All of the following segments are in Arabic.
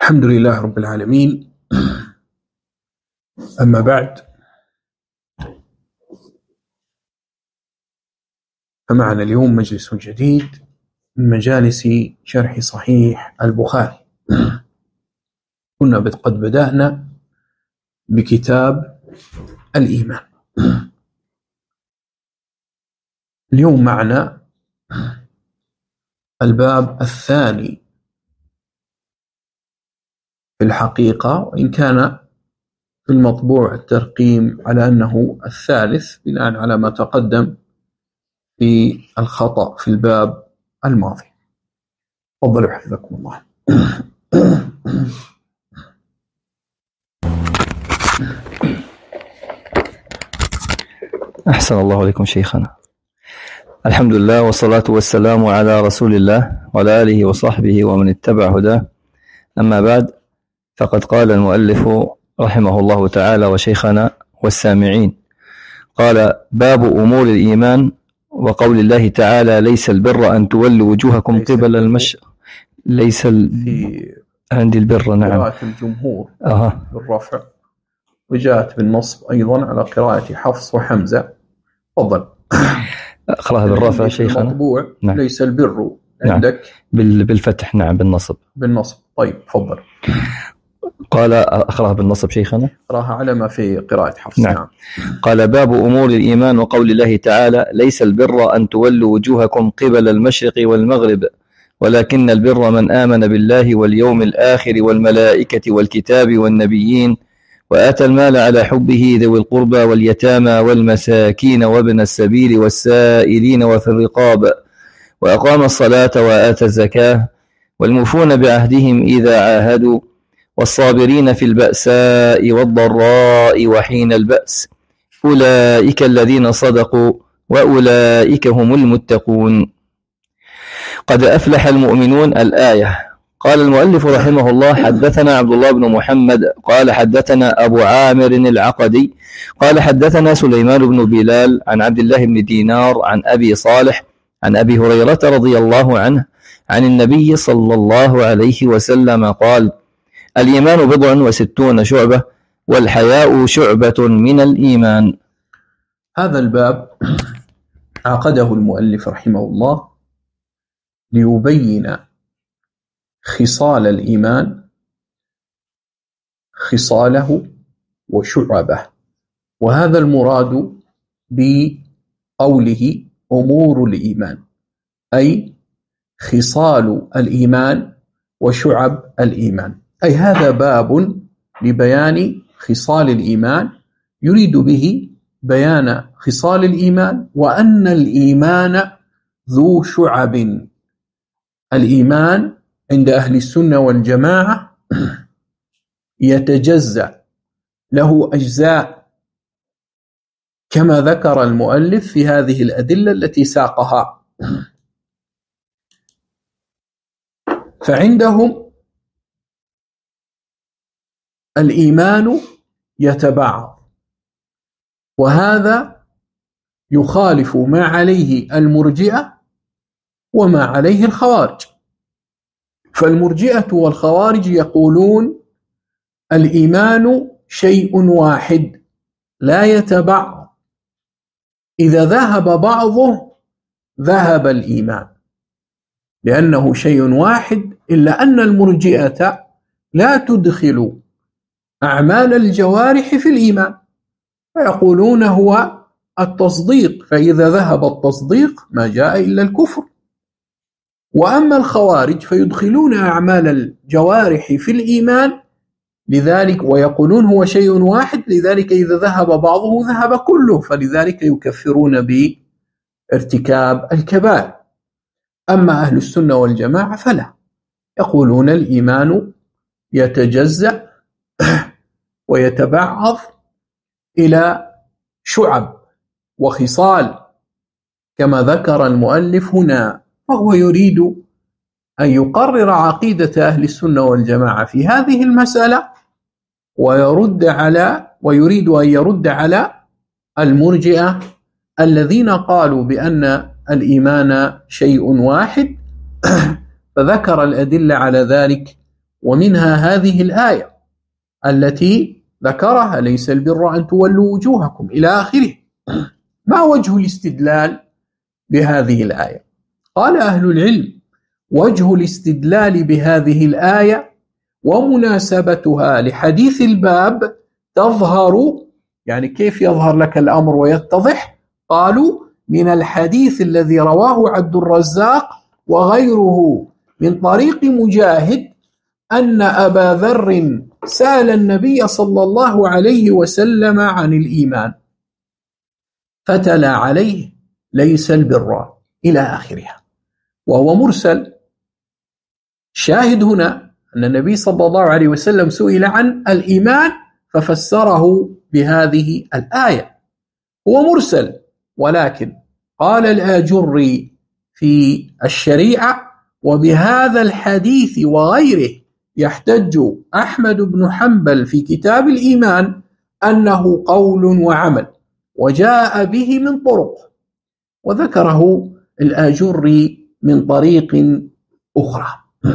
الحمد لله رب العالمين. أما بعد، فمعنا اليوم مجلس جديد من مجالس شرح صحيح البخاري. كنا قد بدأنا بكتاب الإيمان. اليوم معنا الباب الثاني في الحقيقة، وإن كان في المطبوع الترقيم على أنه الثالث بناء على ما تقدم في الخطأ في الباب الماضي. تفضلوا حفظكم الله. أحسن الله عليكم شيخنا. الحمد لله والصلاة والسلام على رسول الله وعلى آله وصحبه ومن اتبع هداه. أما بعد، فقد قال المؤلف رحمه الله تعالى وشيخنا والسامعين، قال: باب أمور الإيمان وقول الله تعالى: ليس البر أن تولوا وجوهكم قبل المشرق. ليس عندي البر، نعم، قراءة الجمهور بالرفع، وجاءت بالنصب أيضا على قراءة حفص وحمزة. تفضل. أقرأها بالرفع شيخنا. المطبوع نعم. ليس البر عندك. نعم. بالفتح. نعم، بالنصب. طيب تفضل. قال: أقرأها بالنصب شيخنا. أقرأها على ما في قراءة حفص. نعم. قال: باب أمور الإيمان وقول الله تعالى: ليس البر أن تولوا وجوهكم قبل المشرق والمغرب ولكن البر من آمن بالله واليوم الآخر والملائكة والكتاب والنبيين وآتى المال على حبه ذوي القربى واليتامى والمساكين وابن السبيل والسائلين وفي الرقاب وأقام الصلاة وآتى الزكاة والموفون بعهدهم إذا عاهدوا والصابرين في البأساء والضراء وحين البأس أولئك الذين صدقوا وأولئك هم المتقون. قد أفلح المؤمنون. الآية. قال المؤلف رحمه الله: حدثنا عبد الله بن محمد قال حدثنا أبو عامر العقدي قال حدثنا سليمان بن بلال عن عبد الله بن دينار عن أبي صالح عن أبي هريرة رضي الله عنه عن النبي صلى الله عليه وسلم قال: الإيمان 67 شعبة والحياء شعبة من الإيمان. هذا الباب عقده المؤلف رحمه الله ليبين خصال الإيمان، خصاله وشعبه، وهذا المراد بقوله أمور الإيمان، أي خصال الإيمان وشعب الإيمان، أي هذا باب لبيان خصال الإيمان، يريد به بيان خصال الإيمان وأن الإيمان ذو شعب. الإيمان عند أهل السنة والجماعة يتجزأ، له أجزاء كما ذكر المؤلف في هذه الأدلة التي ساقها. فعندهم الإيمان يتبعض، وهذا يخالف ما عليه المرجئة وما عليه الخوارج. فالمرجئة والخوارج يقولون الإيمان شيء واحد لا يتبعض، إذا ذهب بعضه ذهب الإيمان لأنه شيء واحد، إلا أن المرجئة لا تدخل أعمال الجوارح في الإيمان، فيقولون هو التصديق، فإذا ذهب التصديق ما جاء إلا الكفر. وأما الخوارج فيدخلون أعمال الجوارح في الإيمان، لذلك ويقولون هو شيء واحد، لذلك إذا ذهب بعضه ذهب كله، فلذلك يكفرون بارتكاب الكبائر. أما أهل السنة والجماعة فلا، يقولون الإيمان يتجزأ ويتبعض إلى شعب وخصال كما ذكر المؤلف هنا، فهو يريد أن يقرر عقيدة أهل السنة والجماعة في هذه المسألة، ويريد أن يرد على المرجئة الذين قالوا بأن الإيمان شيء واحد، فذكر الأدلة على ذلك ومنها هذه الآية التي ذكرها: ليس البر أن تولوا وجوهكم إلى آخره. ما وجه الاستدلال بهذه الآية؟ قال أهل العلم: وجه الاستدلال بهذه الآية ومناسبتها لحديث الباب تظهر، يعني كيف يظهر لك الأمر ويتضح؟ قالوا: من الحديث الذي رواه عبد الرزاق وغيره من طريق مجاهد أن أبا ذر سأل النبي صلى الله عليه وسلم عن الإيمان فتلا عليه: ليس البر إلى آخرها، وهو مرسل. شاهد هنا أن النبي صلى الله عليه وسلم سئل عن الإيمان ففسره بهذه الآية. هو مرسل، ولكن قال الآجري في الشريعة: وبهذا الحديث وغيره يحتج أحمد بن حنبل في كتاب الإيمان أنه قول وعمل، وجاء به من طرق، وذكره الآجري من طريق أخرى.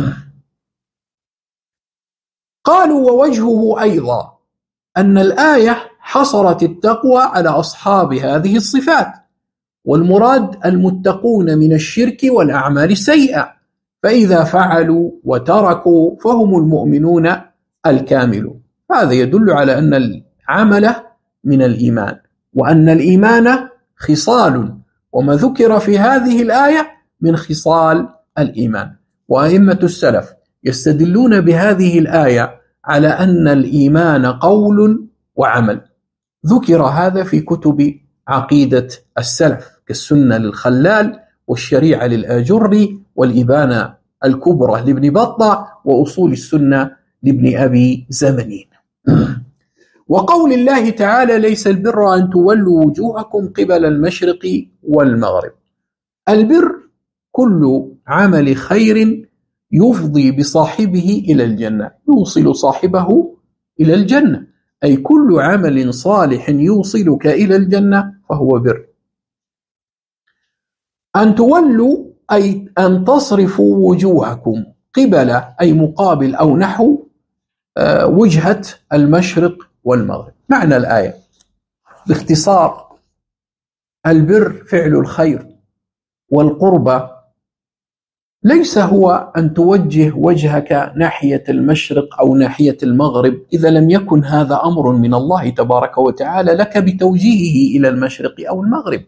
قالوا: ووجهه أيضا أن الآية حصرت التقوى على أصحاب هذه الصفات، والمراد المتقون من الشرك والأعمال السيئة، فإذا فعلوا وتركوا فهم المؤمنون الكاملون. هذا يدل على أن العمل من الإيمان، وأن الإيمان خصال، وما ذكر في هذه الآية من خصال الإيمان. وأئمة السلف يستدلون بهذه الآية على أن الإيمان قول وعمل. ذكر هذا في كتب عقيدة السلف كالسنة للخلال، والشريعة للآجري، والإبانة الكبرى لابن بطة، وأصول السنة لابن أبي زمنين. وقول الله تعالى: ليس البر أن تولوا وجوهكم قبل المشرق والمغرب. البر كل عمل خير يفضي بصاحبه إلى الجنة، يوصل صاحبه إلى الجنة، أي كل عمل صالح يوصلك إلى الجنة فهو بر. أن تولوا أي أن تصرفوا وجوهكم قبل، أي مقابل أو نحو وجهة المشرق والمغرب. معنى الآية باختصار: البر فعل الخير، والقربة ليس هو أن توجه وجهك ناحية المشرق أو ناحية المغرب إذا لم يكن هذا أمر من الله تبارك وتعالى لك بتوجيهه إلى المشرق أو المغرب.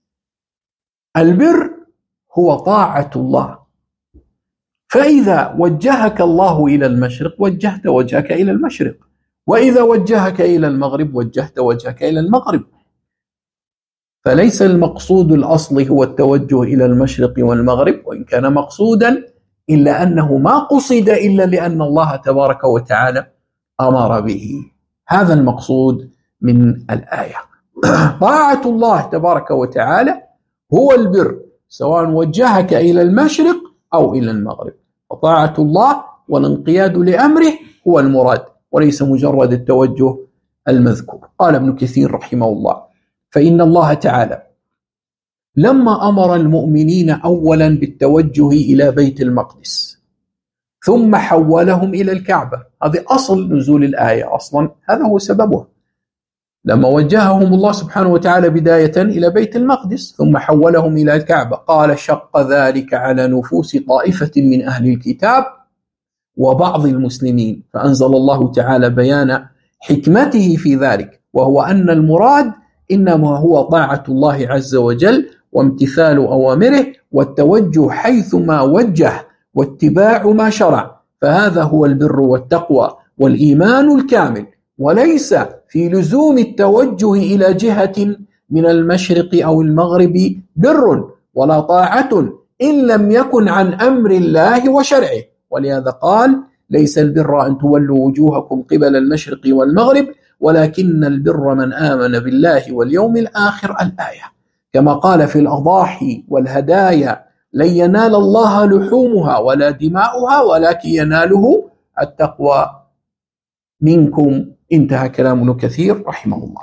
البر هو طاعة الله، فإذا وجهك الله إلى المشرق وجهت وجهك إلى المشرق، وإذا وجهك إلى المغرب وجهت وجهك إلى المغرب. فليس المقصود الأصلي هو التوجه إلى المشرق والمغرب، وإن كان مقصودا إلا أنه ما قصد إلا لأن الله تبارك وتعالى أمر به. هذا المقصود من الآية. طاعة الله تبارك وتعالى هو البر، سواء وجهك إلى المشرق أو إلى المغرب، فطاعة الله والانقياد لأمره هو المراد، وليس مجرد التوجه المذكور. قال ابن كثير رحمه الله: فإن الله تعالى لما أمر المؤمنين أولا بالتوجه إلى بيت المقدس ثم حولهم إلى الكعبة، هذا أصل نزول الآية أصلا، هذا هو سببها. لما وجههم الله سبحانه وتعالى بداية إلى بيت المقدس ثم حولهم إلى الكعبة، قال: شق ذلك على نفوس طائفة من أهل الكتاب وبعض المسلمين، فأنزل الله تعالى بيان حكمته في ذلك، وهو أن المراد إنما هو طاعة الله عز وجل وامتثال أوامره والتوجه حيث ما وجه واتباع ما شرع، فهذا هو البر والتقوى والإيمان الكامل، وليس في لزوم التوجه إلى جهة من المشرق أو المغرب بر ولا طاعة إن لم يكن عن أمر الله وشرعه. ولهذا قال: ليس البر أن تولوا وجوهكم قبل المشرق والمغرب ولكن البر من آمن بالله واليوم الآخر، الآية. كما قال في الأضاحي والهدايا: لن ينال الله لحومها ولا دماؤها ولكن يناله التقوى منكم. انتهى كلام ابن كثير رحمه الله.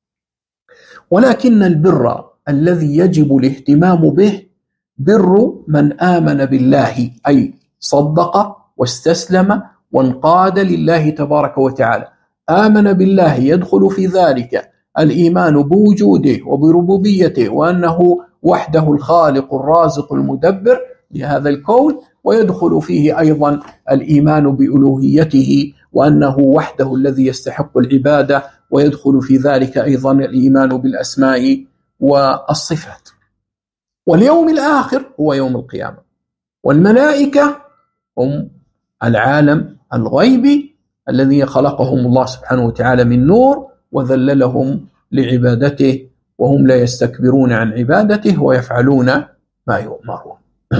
ولكن البر الذي يجب الاهتمام به بر من آمن بالله، أي صدق واستسلم وانقاد لله تبارك وتعالى. آمن بالله يدخل في ذلك الإيمان بوجوده وبربوبيته وأنه وحده الخالق الرازق المدبر لهذا الكون، ويدخل فيه أيضا الإيمان بألوهيته وأنه وحده الذي يستحق العبادة، ويدخل في ذلك أيضا الإيمان بالأسماء والصفات. واليوم الآخر هو يوم القيامة، والملائكة هم العالم الغيبي الذي خلقهم الله سبحانه وتعالى من نور وذللهم لعبادته، وهم لا يستكبرون عن عبادته ويفعلون ما يؤمرون.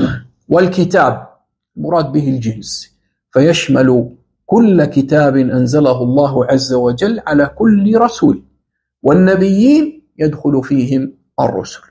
والكتاب مراد به الجنس، فيشمل كل كتاب أنزله الله عز وجل على كل رسول، والنبيين يدخل فيهم الرسل.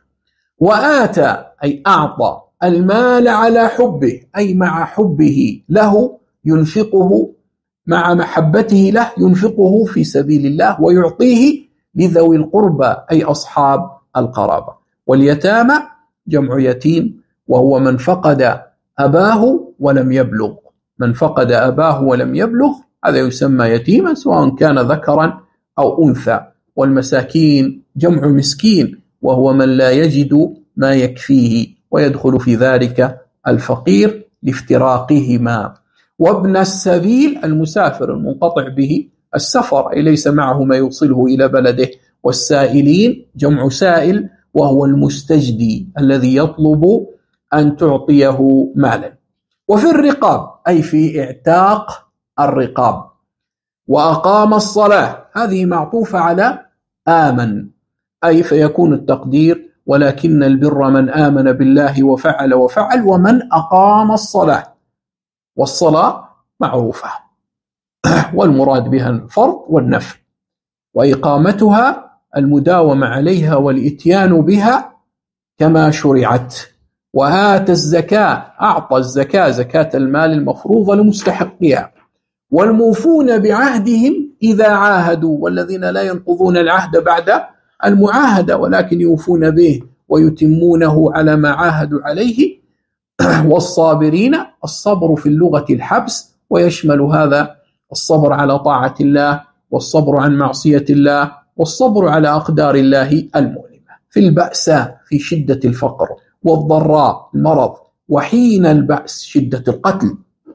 وآتى أي أعطى المال على حبه، أي مع حبه له ينفقه، مع محبته له ينفقه في سبيل الله، ويعطيه لذوي القربى أي أصحاب القرابة. واليتامى جمع يتيم، وهو من فقد أباه ولم يبلغ. من فقد أباه ولم يبلغ هذا يسمى يتيما، سواء كان ذكرا أو أنثى. والمساكين جمع مسكين، وهو من لا يجد ما يكفيه، ويدخل في ذلك الفقير لافتراقهما. وابن السبيل المسافر المنقطع به السفر، أي ليس معه ما يوصله إلى بلده. والسائلين جمع سائل، وهو المستجدي الذي يطلب أن تعطيه مالا. وفي الرقاب أي في اعتاق الرقاب. وأقام الصلاة هذه معطوفة على آمن، أي فيكون التقدير ولكن البر من آمن بالله وفعل وفعل ومن أقام الصلاة. والصلاة معروفة والمراد بها الفرض والنفل، وإقامتها المداومة عليها والإتيان بها كما شرعت. وآتى الزكاة أعطى الزكاة زكاة المال المفروضة لمستحقها. والموفون بعهدهم إذا عاهدوا، والذين لا ينقضون العهد بعد المعاهدة ولكن يوفون به ويتمونه على ما عاهدوا عليه. والصابرين الصبر في اللغة الحبس، ويشمل هذا الصبر على طاعة الله، والصبر عن معصية الله، والصبر على أقدار الله المؤلمة، في البأساء في شدة الفقر، والضراء المرض، وحين البأس شدة القتل.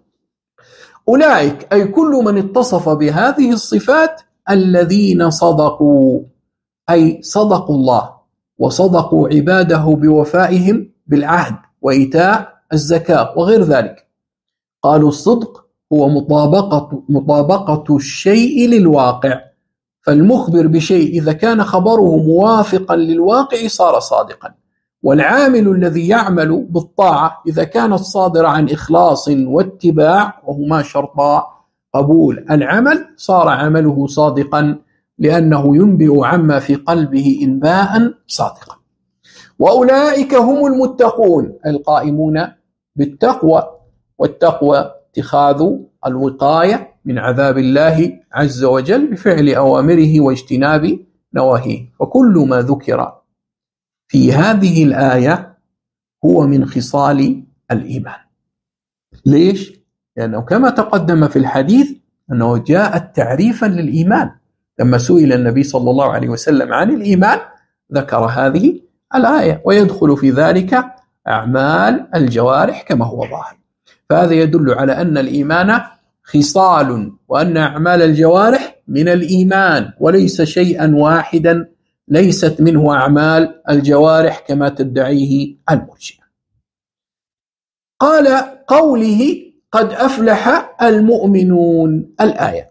أولئك أي كل من اتصف بهذه الصفات الذين صدقوا، أي صدقوا الله وصدقوا عباده بوفائهم بالعهد وإيتاء الزكاة وغير ذلك. قالوا الصدق هو مطابقة الشيء للواقع، فالمخبر بشيء إذا كان خبره موافقا للواقع صار صادقا. والعامل الذي يعمل بالطاعة إذا كانت صادرة عن إخلاص واتباع، وهما شرطا قبول العمل، صار عمله صادقا لأنه ينبئ عما في قلبه إنباء صادقا. وأولئك هم المتقون القائمون بالتقوى، والتقوى اتخاذ الوقاية من عذاب الله عز وجل بفعل أوامره واجتناب نواهيه. وكل ما ذكر في هذه الآية هو من خصال الإيمان. ليش؟ لأنه كما تقدم في الحديث أنه جاء تعريفا للإيمان. لما سئل النبي صلى الله عليه وسلم عن الإيمان ذكر هذه الآية، ويدخل في ذلك أعمال الجوارح كما هو ظاهر. فهذا يدل على أن الإيمان خصال، وأن أعمال الجوارح من الإيمان وليس شيئا واحدا ليست منه أعمال الجوارح كما تدعيه المرجئة. قال قوله قد أفلح المؤمنون الآية،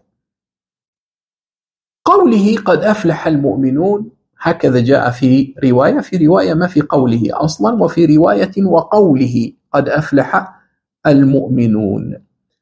قوله قد أفلح المؤمنون هكذا جاء في رواية ما في قوله أصلا، وفي رواية وقوله قد أفلح المؤمنون.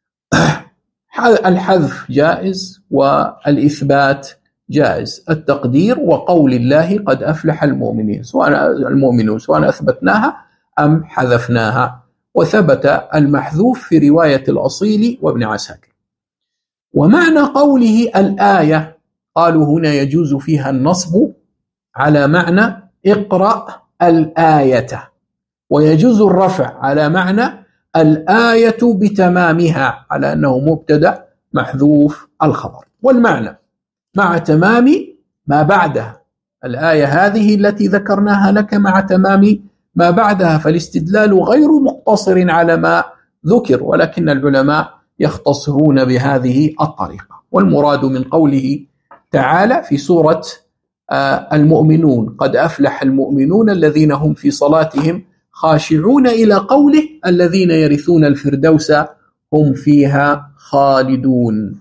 الحذف جائز والإثبات جائز. التقدير وقول الله قد أفلح المؤمنين، سواء أثبتناها أم حذفناها. وثبت المحذوف في رواية الأصيل وابن عساكر. ومعنى قوله الآية قالوا هنا يجوز فيها النصب على معنى اقرأ الآية، ويجوز الرفع على معنى الآية بتمامها على أنه مبتدأ محذوف الخبر، والمعنى مع تمام ما بعدها. الآية هذه التي ذكرناها لك مع تمام ما بعدها، فالاستدلال غير مقتصر على ما ذكر، ولكن العلماء يختصرون بهذه الطريقة. والمراد من قوله تعالى في سورة المؤمنون قد أفلح المؤمنون الذين هم في صلاتهم خاشعون إلى قوله الذين يرثون الفردوس هم فيها خالدون.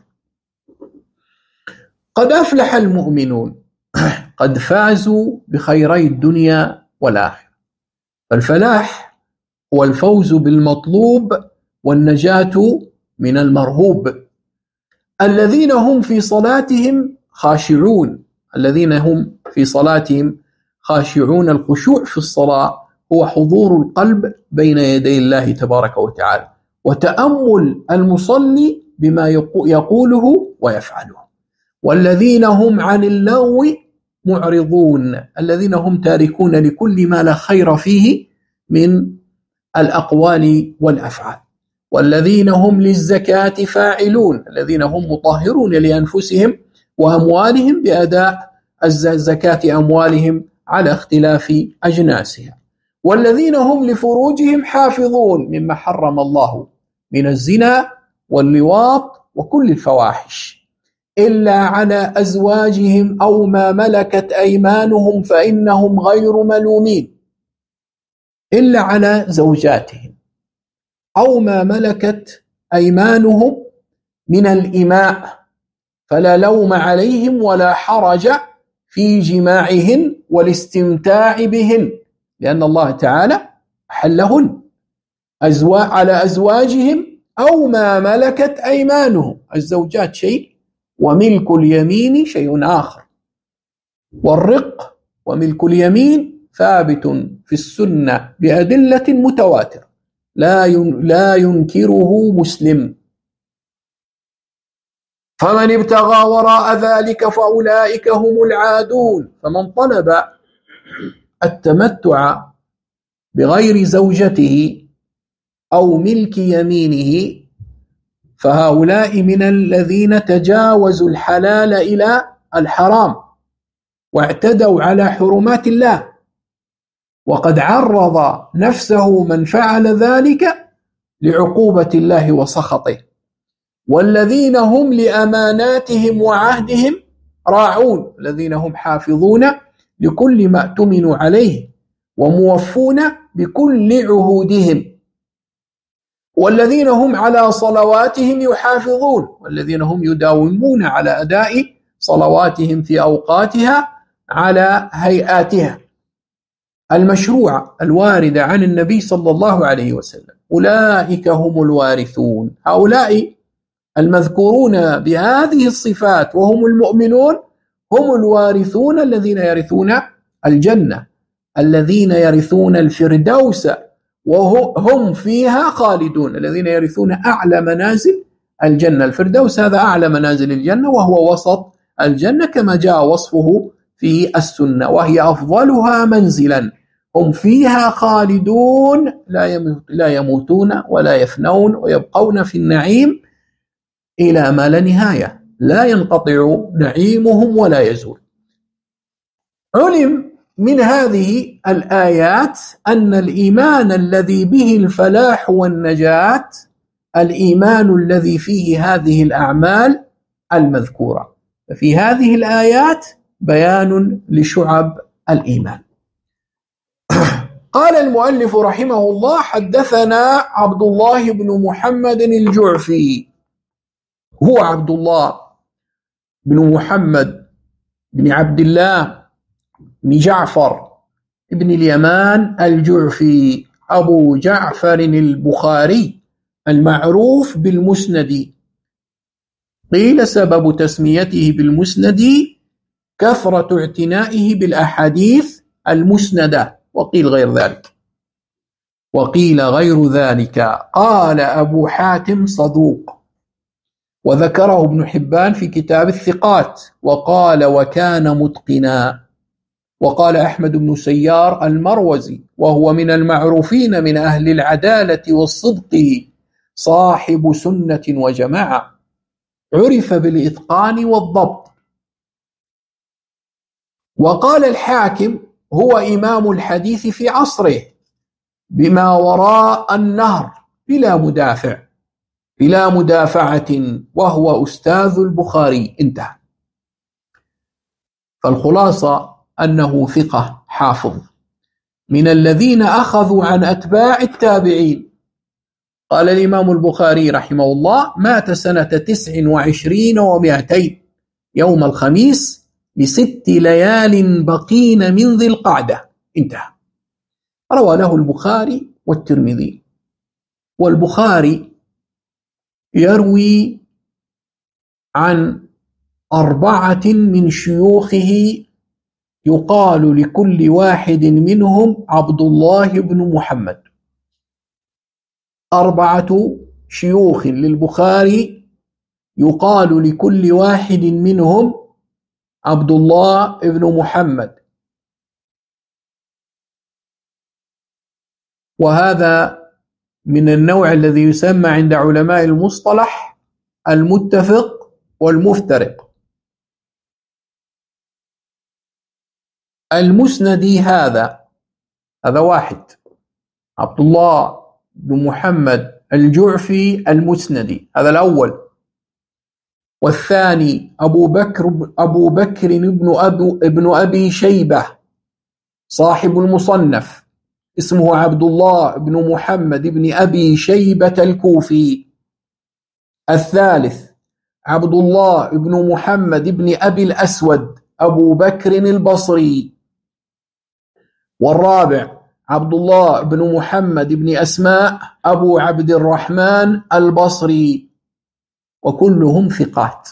قد أفلح المؤمنون، قد فازوا بخيري الدنيا والآخرة. فالفلاح هو الفوز بالمطلوب والنجاة من المرهوب. الذين هم في صلاتهم خاشعون، الذين هم في صلاتهم خاشعون. الخشوع في الصلاة هو حضور القلب بين يدي الله تبارك وتعالى، وتأمل المصلي بما يقوله ويفعله. والذين هم عن اللغو معرضون، الذين هم تاركون لكل ما لا خير فيه من الأقوال والأفعال. والذين هم للزكاة فاعلون، الذين هم مطهرون لأنفسهم وأموالهم بأداء زكاة أموالهم على اختلاف أجناسها. والذين هم لفروجهم حافظون مما حرم الله من الزنا واللواط وكل الفواحش، إلا على أزواجهم أو ما ملكت أيمانهم فإنهم غير ملومين. إلا على زوجاتهم أو ما ملكت أيمانهم من الإماء فلا لوم عليهم ولا حرج في جماعهن والاستمتاع بهن، لأن الله تعالى حلهن على أزواجهم أو ما ملكت أيمانهم. الزوجات شيء وملك اليمين شيء آخر. والرق وملك اليمين ثابت في السنة بأدلة متواترة لا ينكره مسلم. فمن ابتغى وراء ذلك فأولئك هم العادون. فمن طلب التمتع بغير زوجته أو ملك يمينه فهؤلاء من الذين تجاوزوا الحلال إلى الحرام واعتدوا على حرمات الله، وقد عرض نفسه من فعل ذلك لعقوبة الله وسخطه. والذين هم لأماناتهم وعهدهم راعون، الذين هم حافظون لكل ما اؤتمنوا عليه وموفون بكل عهودهم. والذين هم على صلواتهم يحافظون، والذين هم يداومون على أداء صلواتهم في أوقاتها على هيئاتها المشروعة الواردة عن النبي صلى الله عليه وسلم. أولئك هم الوارثون. هؤلاء المذكورون بهذه الصفات وهم المؤمنون هم الوارثون الذين يرثون الجنة، الذين يرثون الفردوس وهم فيها خالدون، الذين يرثون أعلى منازل الجنة. الفردوس هذا أعلى منازل الجنة وهو وسط الجنة كما جاء وصفه في السنة، وهي أفضلها منزلا. هم فيها خالدون لا يموتون ولا يفنون ويبقون في النعيم إلى ما لا نهاية، لا ينقطع نعيمهم ولا يزول. علم من هذه الآيات أن الإيمان الذي به الفلاح والنجاة الإيمان الذي فيه هذه الأعمال المذكورة. ففي هذه الآيات بيان لشعب الإيمان. قال المؤلف رحمه الله: حدثنا عبد الله بن محمد الجعفي. هو عبد الله بن محمد بن عبد الله بن جعفر بن اليمان الجعفي أبو جعفر البخاري المعروف بالمسند. قيل سبب تسميته بالمسند كثرة اعتنائه بالأحاديث المسندة، وقيل غير ذلك. قال أبو حاتم صدوق، وذكره ابن حبان في كتاب الثقات، وقال وكان متقنا. وقال أحمد بن سيار المروزي وهو من المعروفين من أهل العدالة والصدق صاحب سنة وجماعة، عرف بالإتقان والضبط. وقال الحاكم هو إمام الحديث في عصره بما وراء النهر بلا مدافعة، وهو أستاذ البخاري. انتهى. فالخلاصة أنه ثقة حافظ من الذين أخذوا عن أتباع التابعين. قال الإمام البخاري رحمه الله: مات سنة 29 و200 يوم الخميس ل6 ليال بقين من ذي القعدة. انتهى. روى له البخاري والترمذي. والبخاري يروي عن 4 من شيوخه يقال لكل واحد منهم عبد الله بن محمد. 4 شيوخ للبخاري يقال لكل واحد منهم عبد الله بن محمد، وهذا من النوع الذي يسمى عند علماء المصطلح المتفق والمفترق. المسندي هذا واحد، عبد الله بن محمد الجعفي المسندي، هذا الأول. والثاني أبو بكر ابن أبي شيبة صاحب المصنف، اسمه عبد الله بن محمد بن أبي شيبة الكوفي. الثالث عبد الله بن محمد بن أبي الأسود أبو بكر البصري. والرابع عبد الله بن محمد بن أسماء أبو عبد الرحمن البصري، وكلهم ثقات.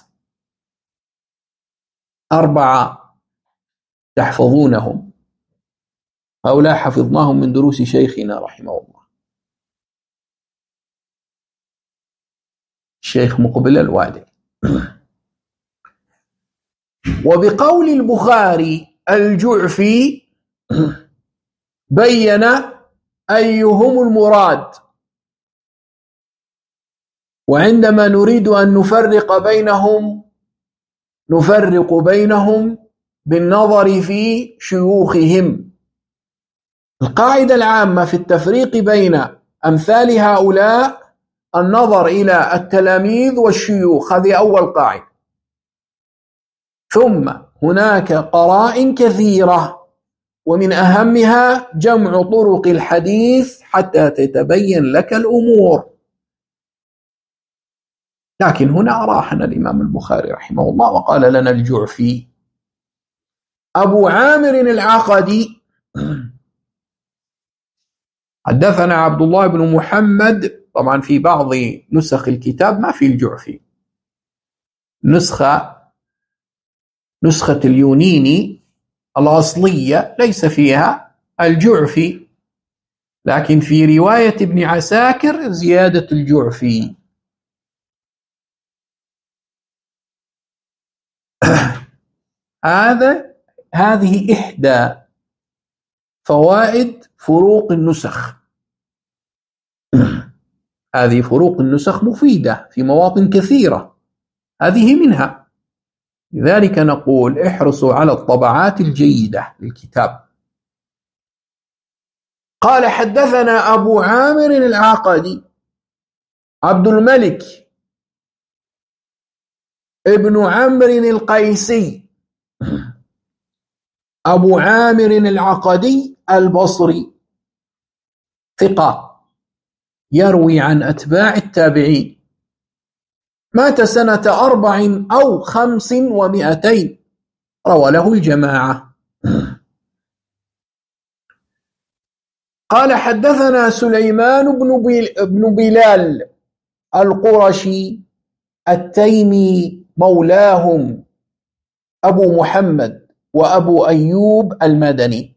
4 تحفظونهم، هؤلاء حفظناهم من دروس شيخنا رحمه الله الشيخ مقبل الوادي. وبقول البخاري الجعفي بين أيهم المراد، وعندما نريد أن نفرق بينهم بالنظر في شيوخهم. القاعدة العامة في التفريق بين أمثال هؤلاء النظر إلى التلاميذ والشيوخ، هذه أول قاعدة. ثم هناك قرائن كثيرة، ومن أهمها جمع طرق الحديث حتى تتبين لك الأمور. لكن هنا أراحنا الإمام البخاري رحمه الله وقال لنا الجعفي. أبو عامر العقدي حدثنا عبد الله بن محمد. طبعا في بعض نسخ الكتاب ما في الجعفي، نسخة اليونيني الأصلية ليس فيها الجعفي، لكن في رواية ابن عساكر زيادة الجعفي. هذه إحدى فوائد فروق النسخ. هذه فروق النسخ مفيدة في مواطن كثيرة، هذه منها. لذلك نقول احرصوا على الطبعات الجيدة للكتاب. قال حدثنا أبو عامر العقدي عبد الملك ابن عمرو القيسي أبو عامر العقدي البصري، ثقة يروي عن أتباع التابعين. مات سنة 4 أو 500، روى له الجماعة. قال حدثنا سليمان بن بلال القرشي التيمي مولاهم أبو محمد وأبو أيوب المدني،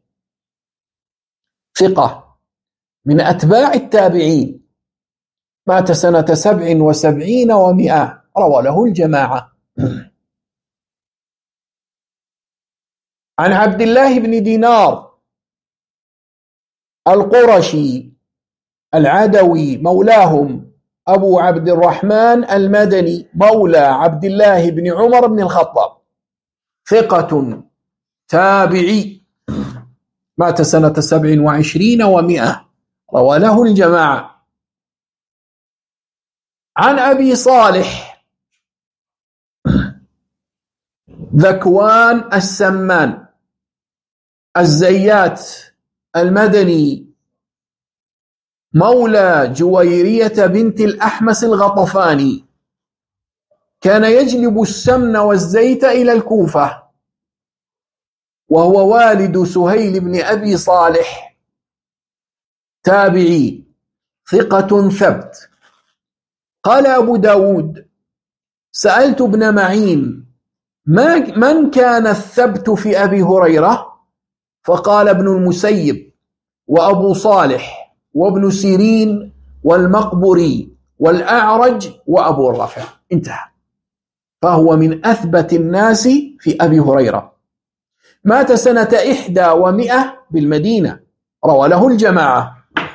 ثقة من أتباع التابعين. مات سنة 77 و100، روى له الجماعة. عن عبد الله بن دينار القرشي العدوي مولاهم أبو عبد الرحمن المدني مولى عبد الله بن عمر بن الخطاب، ثقة تابعي، مات سنة 27 و100، روى له الجماعة. عن أبي صالح ذكوان السمان الزيات المدني مولى جويرية بنت الأحمس الغطفاني، كان يجلب السمن والزيت إلى الكوفة، وهو والد سهيل بن أبي صالح، تابعي، ثقة ثبت. قال أبو داود: سألت ابن معين من كان الثبت في أبي هريرة؟ فقال ابن المسيب وأبو صالح وابن سيرين والمقبري والأعرج وأبو الرافع، انتهى. فهو من أثبت الناس في أبي هريرة. مات سنة 100 بالمدينة، روى له الجماعة.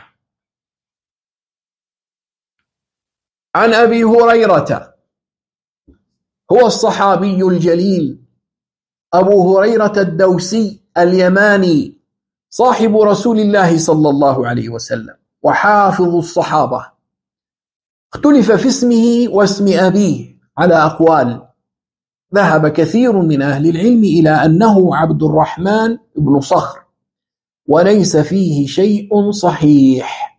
عن أبي هريرة، هو الصحابي الجليل أبو هريرة الدوسي اليماني صاحب رسول الله صلى الله عليه وسلم وحافظ الصحابة. اختلف في اسمه واسم أبيه على أقوال، ذهب كثير من أهل العلم إلى أنه عبد الرحمن بن صخر، وليس فيه شيء صحيح.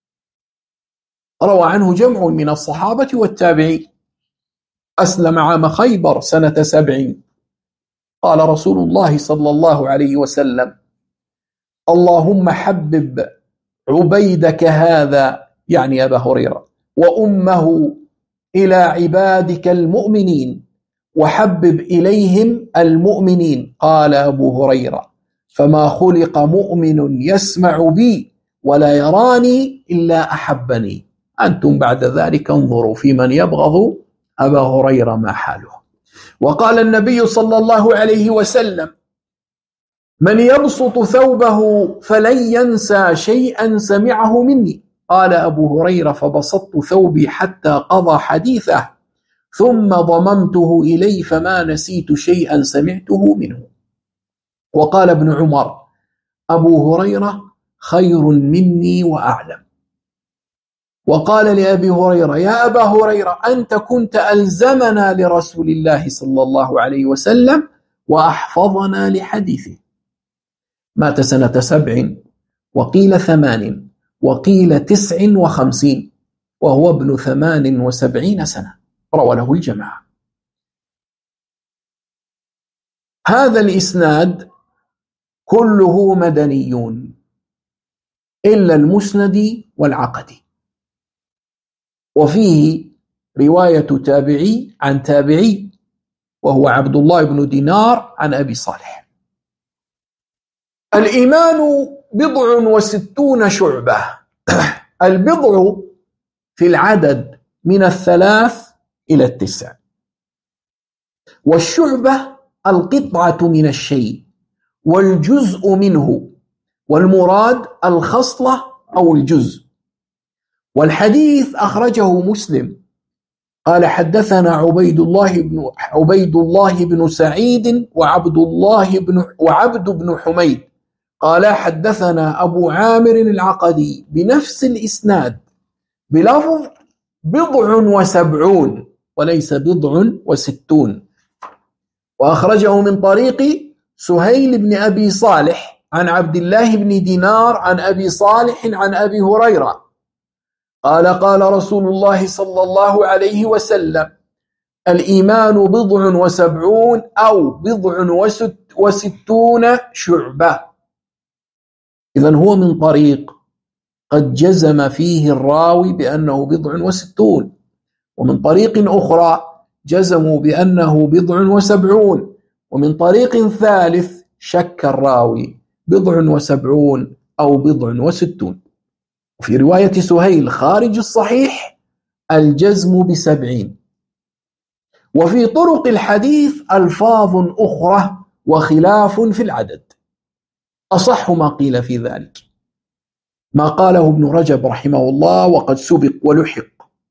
روى عنه جمع من الصحابة والتابعين. أسلم عام خيبر سنة 7. قال رسول الله صلى الله عليه وسلم: اللهم حبب عبيدك هذا، يعني أبا هريرة، وأمه إلى عبادك المؤمنين، وحبب إليهم المؤمنين. قال أبو هريرة: فما خلق مؤمن يسمع بي ولا يراني إلا أحبني. أنتم بعد ذلك انظروا في من يبغض أبا هريرة ما حاله. وقال النبي صلى الله عليه وسلم: من يبسط ثوبه فلن ينسى شيئا سمعه مني. قال أبو هريرة: فبسطت ثوبي حتى قضى حديثه ثم ضممته إلي فما نسيت شيئا سمعته منه. وقال ابن عمر: أبو هريرة خير مني وأعلم. وقال لأبي هريرة: يا أبا هريرة، أنت كنت ألزمنا لرسول الله صلى الله عليه وسلم وأحفظنا لحديثه. مات سنة 7 وقيل 8 وقيل 59 وهو ابن 78 سنة، روى له الجماعة. هذا الإسناد كله مدنيون إلا المسند والعقدي، وفيه رواية تابعي عن تابعي وهو عبد الله بن دينار عن أبي صالح. الإيمان 60 شعبة. البضع في العدد من 3 إلى 9، والشعبة القطعة من الشيء والجزء منه، والمراد الخصلة أو الجزء. والحديث أخرجه مسلم. قال: حدثنا عبيد الله بن سعيد وعبد بن حميد قال: حدثنا أبو عامر العقدي بنفس الإسناد بلفظ 70 وليس 60. وأخرجه من طريق سهيل بن أبي صالح عن عبد الله بن دينار عن أبي صالح عن أبي هريرة قال: قال رسول الله صلى الله عليه وسلم: الإيمان 70 أو 60 شعبة. إذن هو من طريق قد جزم فيه الراوي بأنه 60، ومن طريق أخرى جزموا بأنه 70، ومن طريق ثالث شك الراوي 70 أو 60. وفي رواية سهيل خارج الصحيح الجزم 70. وفي طرق الحديث ألفاظ أخرى وخلاف في العدد. أصح ما قيل في ذلك ما قاله ابن رجب رحمه الله وقد سبق ولحق.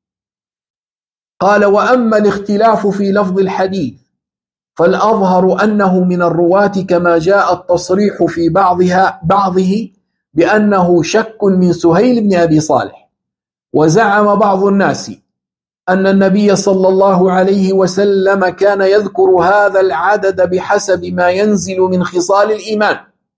قال: وأما الاختلاف في لفظ الحديث فالأظهر أنه من الرواة كما جاء التصريح في بعضه بأنه شك من سهيل بن أبي صالح. وزعم بعض الناس أن النبي صلى الله عليه وسلم كان يذكر هذا العدد بحسب ما ينزل من خصال الإيمان،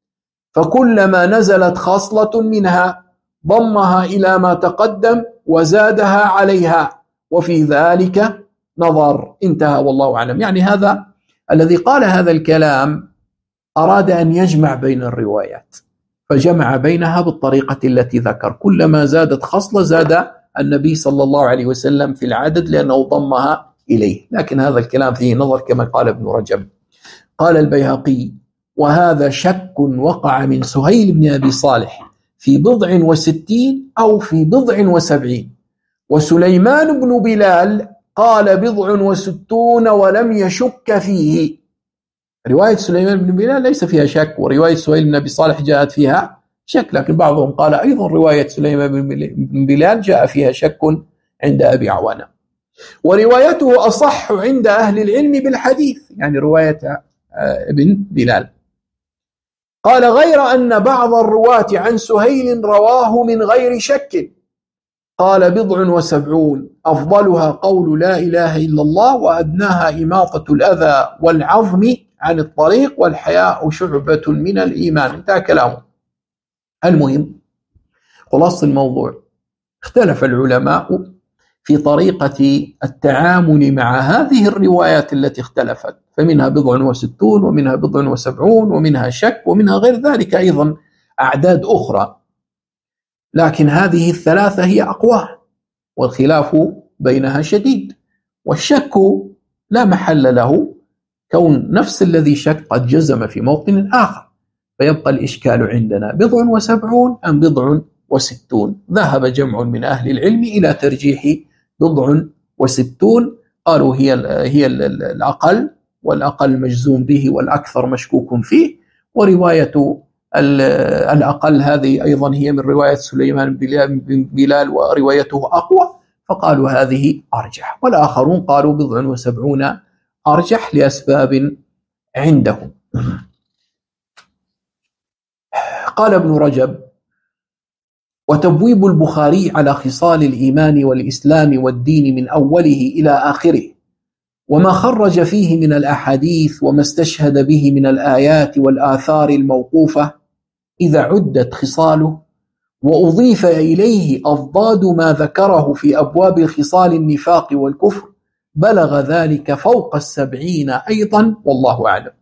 فكلما نزلت خصلة منها ضمها إلى ما تقدم وزادها عليها، وفي ذلك نظر. انتهى والله أعلم. يعني هذا الذي قال هذا الكلام أراد أن يجمع بين الروايات، فجمع بينها بالطريقة التي ذكر. كلما زادت خصلة زاد النبي صلى الله عليه وسلم في العدد لأنه ضمها إليه. لكن هذا الكلام فيه نظر كما قال ابن رجب. قال البيهقي: وهذا شك وقع من سهيل بن أبي صالح في 60 أو في 70. وسليمان بن بلال قال 60 ولم يشك فيه. رواية سليمان بن بلال ليس فيها شك، ورواية سهيل بن أبي صالح جاءت فيها شك، لكن بعضهم قال أيضا رواية سليمان بن بلال جاء فيها شك عند أبي عوانة. وروايته أصح عند أهل العلم بالحديث، يعني رواية ابن بلال. قال: غير أن بعض الرواة عن سهيل رواه من غير شك. قال: 70 أفضلها قول لا إله إلا الله، وأدناها إماطة الأذى والعظم عن الطريق، والحياء شعبة من الإيمان. انتهى كلامه. المهم خلاص الموضوع، اختلف العلماء في طريقة التعامل مع هذه الروايات التي اختلفت، فمنها 60 ومنها 70 ومنها شك ومنها غير ذلك أيضا أعداد أخرى، لكن هذه الثلاثة هي أقوى، والخلاف بينها شديد. والشك لا محل له، كون نفس الذي شك قد جزم في موطن آخر، فيبقى الإشكال عندنا 70 أم 60. ذهب جمع من أهل العلم إلى ترجيح 60. قالوا هي الأقل، والأقل مجزوم به والأكثر مشكوك فيه. ورواية الأقل هذه أيضا هي من رواية سليمان بن بلال وروايته أقوى، فقالوا هذه أرجح. والآخرون قالوا 70 أرجح لأسباب عندهم. قال ابن رجب: وتبويب البخاري على خصال الإيمان والإسلام والدين من أوله إلى آخره، وما خرج فيه من الأحاديث وما استشهد به من الآيات والآثار الموقوفة، إذا عدت خصاله وأضيف إليه أضداد ما ذكره في أبواب خصال النفاق والكفر، بلغ ذلك فوق 70 أيضا، والله أعلم.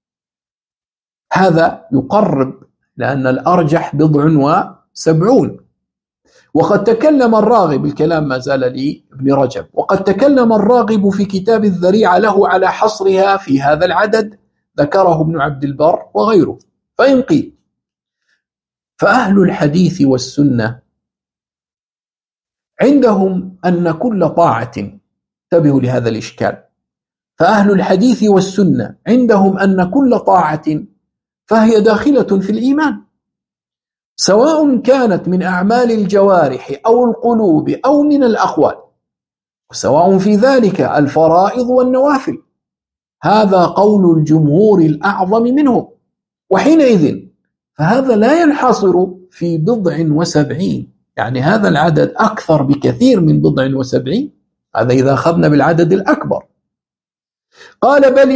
هذا يقرب، لأن الأرجح 70. وقد تكلم الراغب، الكلام ما زال لابن رجب، وقد تكلم الراغب في كتاب الذريعة له على حصرها في هذا العدد، ذكره ابن عبد البر وغيره. فإن قيل: فأهل الحديث والسنة عندهم أن كل طاعة، انتبهوا لهذا الإشكال، فأهل الحديث والسنة عندهم أن كل طاعة فهي داخلة في الإيمان، سواء كانت من أعمال الجوارح أو القلوب أو من الأقوال، وسواء في ذلك الفرائض والنوافل. هذا قول الجمهور الأعظم منهم. وحينئذ فهذا لا ينحصر في 70، يعني هذا العدد أكثر بكثير من 70. هذا إذا أخذنا بالعدد الأكبر. قال: بل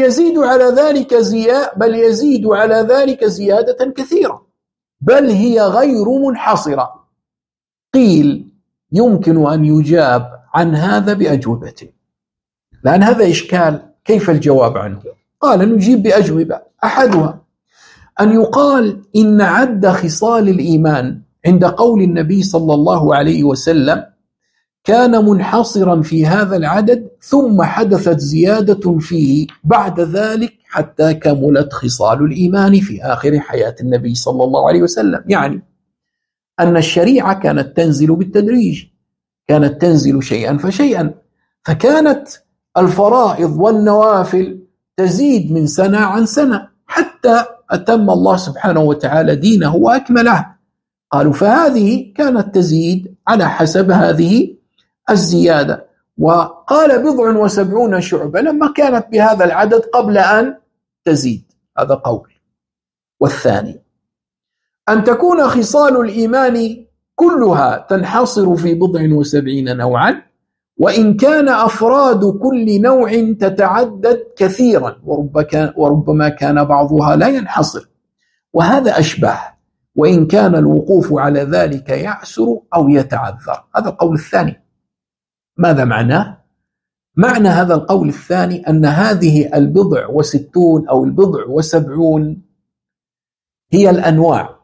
يزيد على ذلك زيادة كثيرة، بل هي غير منحصرة. قيل: يمكن أن يجاب عن هذا بأجوبة، لأن هذا إشكال، كيف الجواب عنه؟ قال: نجيب بأجوبة. أحدها أن يقال إن عد خصال الإيمان عند قول النبي صلى الله عليه وسلم كان منحصرا في هذا العدد، ثم حدثت زيادة فيه بعد ذلك حتى كملت خصال الإيمان في آخر حياة النبي صلى الله عليه وسلم. يعني أن الشريعة كانت تنزل بالتدريج، كانت تنزل شيئا فشيئا، فكانت الفرائض والنوافل تزيد من سنة عن سنة حتى أتم الله سبحانه وتعالى دينه وأكمله. قالوا فهذه كانت تزيد على حسب هذه الزيادة. وقال 70 شعبة لما كانت بهذا العدد قبل أن تزيد، هذا قول. والثاني أن تكون خصال الإيمان كلها تنحصر في 70 نوعا، وإن كان أفراد كل نوع تتعدد كثيرا، وربما كان بعضها لا ينحصر، وهذا أشبه، وإن كان الوقوف على ذلك يعسر أو يتعذر. هذا القول الثاني. ماذا معناه؟ معنى هذا القول الثاني أن هذه 60 أو 70 هي الأنواع،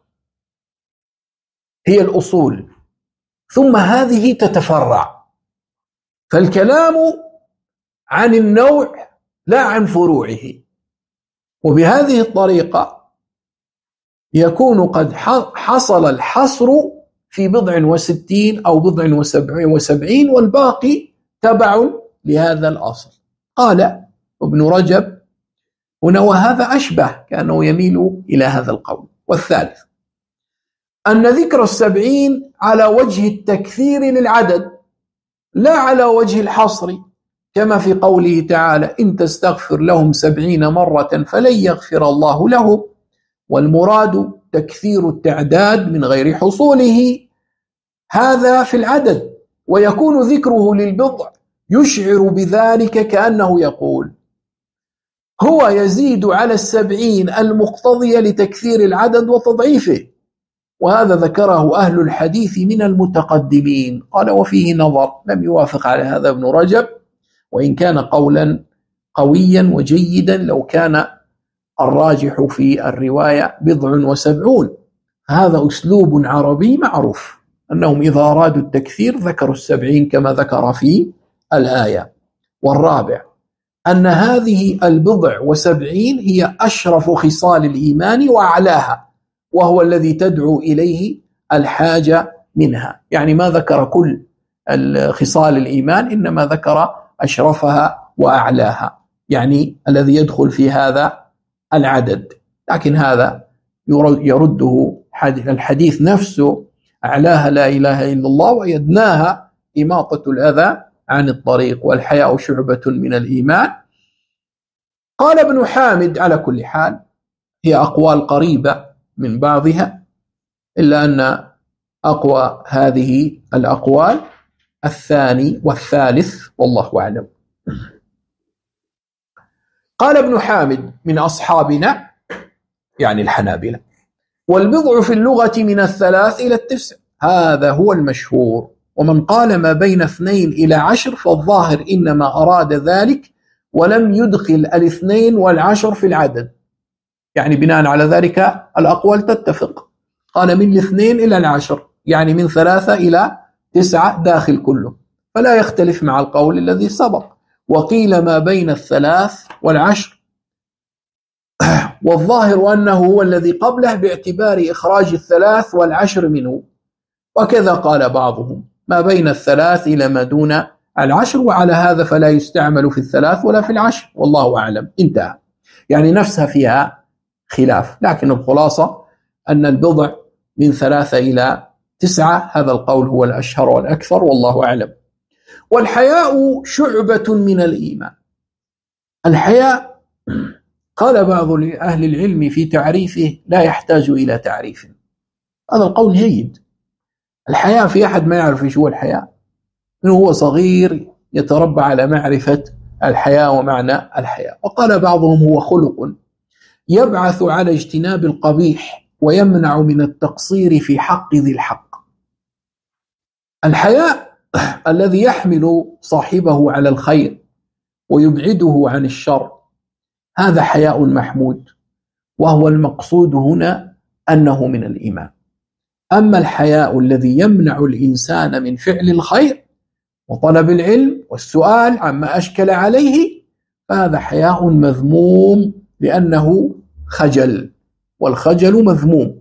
هي الأصول، ثم هذه تتفرع، فالكلام عن النوع لا عن فروعه. وبهذه الطريقة يكون قد حصل الحصر في 60 أو 70 والباقي تبع لهذا الأصل. قال ابن رجب هنا وهذا أشبه، كأنه يميل إلى هذا القول. والثالث أن ذكر 70 على وجه التكثير للعدد لا على وجه الحصر، كما في قوله تعالى إن تستغفر لهم 70 مرة فلن يغفر الله لهم، والمراد تكثير التعداد من غير حصوله، هذا في العدد. ويكون ذكره للبضع يشعر بذلك، كأنه يقول هو يزيد على 70 المقتضية لتكثير العدد وتضعيفه. وهذا ذكره أهل الحديث من المتقدمين. قال وفيه نظر، لم يوافق على هذا ابن رجب، وإن كان قولا قويا وجيدا لو كان الراجح في الرواية 70. هذا أسلوب عربي معروف، أنهم إذا أرادوا التكثير ذكروا 70 كما ذكر في الآية. والرابع أن هذه 70 هي أشرف خصال الإيمان وأعلاها، وهو الذي تدعو إليه الحاجة منها. يعني ما ذكر كل خصال الإيمان، إنما ذكر أشرفها وأعلاها، يعني الذي يدخل في هذا العدد. لكن هذا يرده الحديث نفسه، أعلاها لا إله إلا الله، ويدناها إماطة الأذى عن الطريق، والحياء شعبة من الإيمان. قال ابن حامد على كل حال هي أقوال قريبة من بعضها، إلا أن أقوى هذه الأقوال الثاني والثالث، والله أعلم. قال ابن حامد من أصحابنا يعني الحنابلة والبضع في اللغة من 3 إلى 9، هذا هو المشهور. ومن قال ما بين 2 إلى 10 فالظاهر إنما أراد ذلك ولم يدخل 2 والعشر في العدد، يعني بناء على ذلك الأقوال تتفق. قال من 2 إلى 10، يعني من 3 إلى 9 داخل كله، فلا يختلف مع القول الذي سبق. وقيل ما بين 3 والعشر، والظاهر أنه هو الذي قبله باعتبار إخراج 3 والعشر منه. وكذا قال بعضهم ما بين 3 إلى ما دون 10، وعلى هذا فلا يستعمل في 3 ولا في 10، والله أعلم. انتهى. يعني نفسها فيها خلاف، لكن الخلاصة أن البضع من 3 إلى 9، هذا القول هو الأشهر والأكثر، والله أعلم. والحياء شعبة من الإيمان. الحياء قال بعض أهل العلم في تعريفه لا يحتاج إلى تعريف، هذا القول جيد. الحياء في أحد ما يعرف إيش هو الحياء، إنه هو صغير يتربى على معرفة الحياء ومعنى الحياء. وقال بعضهم هو خلق يبعث على اجتناب القبيح ويمنع من التقصير في حق ذي الحق. الحياء الذي يحمل صاحبه على الخير ويبعده عن الشر، هذا حياء محمود، وهو المقصود هنا أنه من الإيمان. أما الحياء الذي يمنع الإنسان من فعل الخير وطلب العلم والسؤال عما أشكل عليه، فهذا حياء مذموم، لأنه خجل، والخجل مذموم.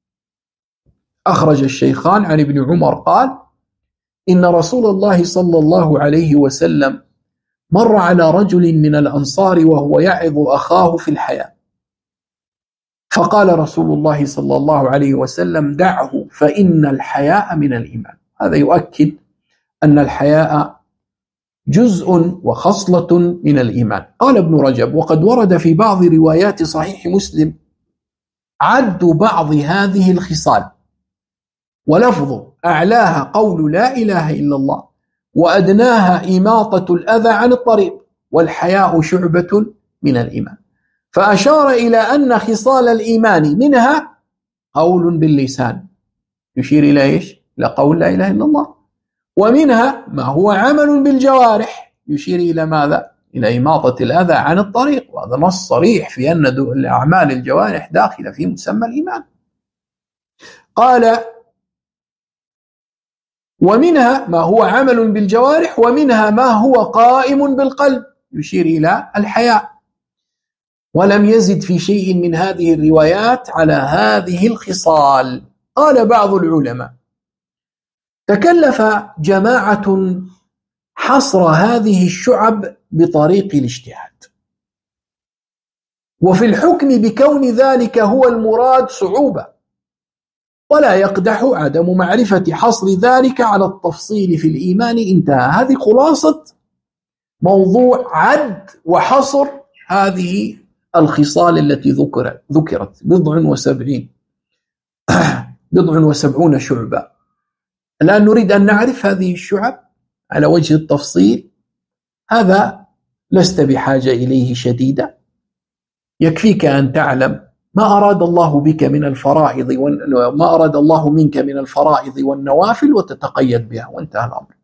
أخرج الشيخان عن ابن عمر قال إن رسول الله صلى الله عليه وسلم مر على رجل من الأنصار وهو يعظ أخاه في الحياء، فقال رسول الله صلى الله عليه وسلم: دعه فإن الحياء من الإيمان. هذا يؤكد أن الحياء جزء وخصلة من الإيمان. قال ابن رجب: وقد ورد في بعض روايات صحيح مسلم عد بعض هذه الخصال، ولفظه أعلاها قول لا إله إلا الله، وأدناها إماطة الأذى عن الطريق، والحياء شعبة من الإيمان. فأشار إلى أن خصال الإيمان منها قول باللسان، يشير إلى إيش؟ إلى قول لا إله إلا الله، ومنها ما هو عمل بالجوارح، يشير إلى ماذا؟ إلى إماطة الأذى عن الطريق، وهذا نص صريح في أن أعمال الجوارح داخلة في مسمى الإيمان. قال: ومنها ما هو عمل بالجوارح، ومنها ما هو قائم بالقلب، يشير إلى الحياء. ولم يزد في شيء من هذه الروايات على هذه الخصال. قال بعض العلماء: تكلف جماعة حصر هذه الشعب بطريق الاجتهاد، وفي الحكم بكون ذلك هو المراد صعوبة، ولا يقدح عدم معرفة حصر ذلك على التفصيل في الإيمان. انتهى. هذه خلاصة موضوع عد وحصر هذه الخصال التي ذكرت 79 شعبة. الآن نريد أن نعرف هذه الشعب على وجه التفصيل. هذا لست بحاجة إليه شديدة، يكفيك أن تعلم ما أراد الله بك من الفرائض وما أراد الله منك من الفرائض والنوافل وتتقيد بها، وانتهى الأمر.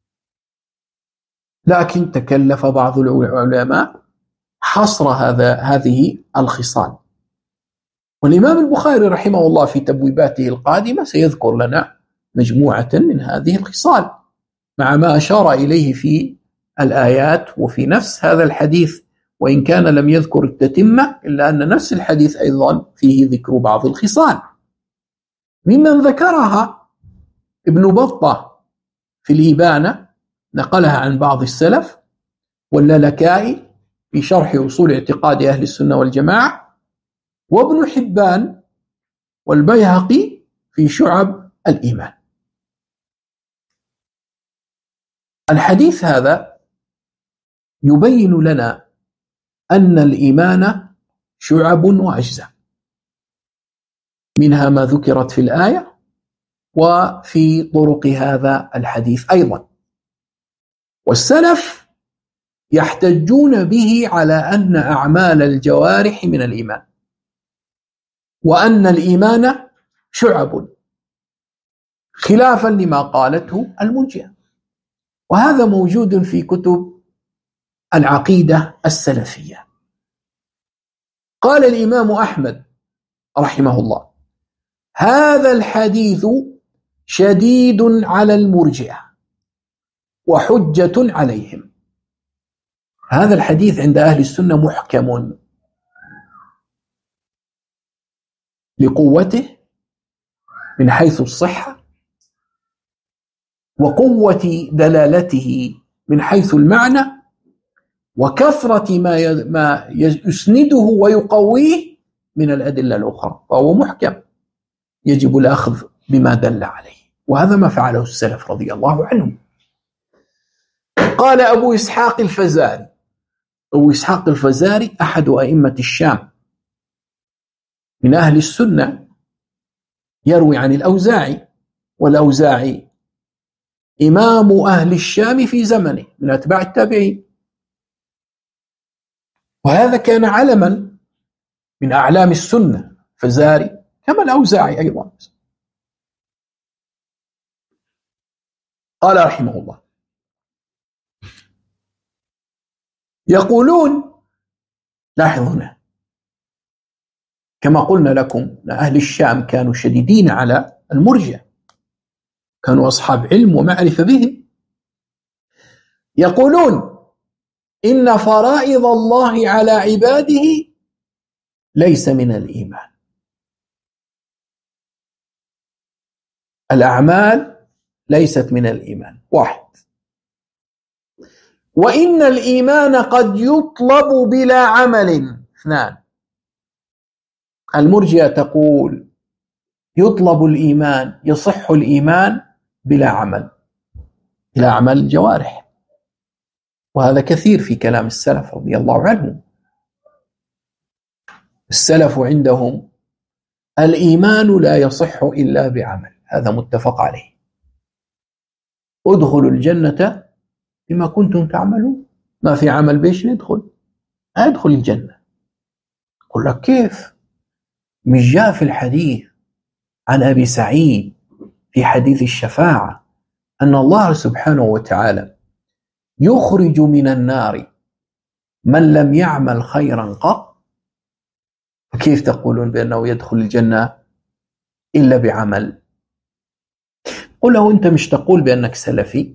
لكن تكلف بعض العلماء حصر هذه الخصال، والإمام البخاري رحمه الله في تبويباته القادمة سيذكر لنا مجموعة من هذه الخصال مع ما أشار إليه في الآيات وفي نفس هذا الحديث، وإن كان لم يذكر التتمة إلا أن نفس الحديث أيضا فيه ذكر بعض الخصال. ممن ذكرها ابن بطة في الإبانة، نقلها عن بعض السلف، واللالكائي في شرح أصول اعتقاد أهل السنة والجماعة، وابن حبان والبيهقي في شعب الإيمان. الحديث هذا يبين لنا أن الإيمان شعب وأجزاء، منها ما ذكرت في الآية وفي طرق هذا الحديث أيضا. والسلف يحتجون به على أن أعمال الجوارح من الإيمان، وأن الإيمان شعب، خلافا لما قالته المرجئة، وهذا موجود في كتب العقيدة السلفية. قال الإمام أحمد رحمه الله: هذا الحديث شديد على المرجئة وحجة عليهم. هذا الحديث عند أهل السنة محكم لقوته من حيث الصحة، وقوة دلالته من حيث المعنى، وكثرة ما يسنده ويقويه من الأدلة الأخرى، فهو محكم يجب الأخذ بما دل عليه، وهذا ما فعله السلف رضي الله عنهم. قال أبو إسحاق الفزاري. أبو إسحاق الفزاري أحد أئمة الشام من أهل السنة، يروي عن الأوزاعي، والأوزاعي إمام أهل الشام في زمنه من أتباع التابعين، وهذا كان علما من أعلام السنة فزاري، كما الأوزاعي أيضا. قال رحمه الله: يقولون، لاحظوا هنا كما قلنا لكم أهل الشام كانوا شديدين على المرجئة، كانوا أصحاب علم ومعرفة بهم. يقولون: إن فرائض الله على عباده ليس من الإيمان، الأعمال ليست من الإيمان. واحد. وإن الإيمان قد يطلب بلا عمل. اثنان. المرجئة تقول يطلب الإيمان، يصح الإيمان بلا عمل، بلا عمل الجوارح، وهذا كثير في كلام السلف رضي الله عنهم. السلف عندهم الإيمان لا يصح إلا بعمل، هذا متفق عليه. ادخلوا الجنة بما كنتم تعملون، ما في عمل بيش ندخل، أدخل الجنة. قل لك كيف؟ مش جاء في الحديث عن أبي سعيد في حديث الشفاعة أن الله سبحانه وتعالى يخرج من النار من لم يعمل خيرا قط؟ فكيف تقولون بأنه يدخل الجنة إلا بعمل؟ قل له أنت مش تقول بأنك سلفي؟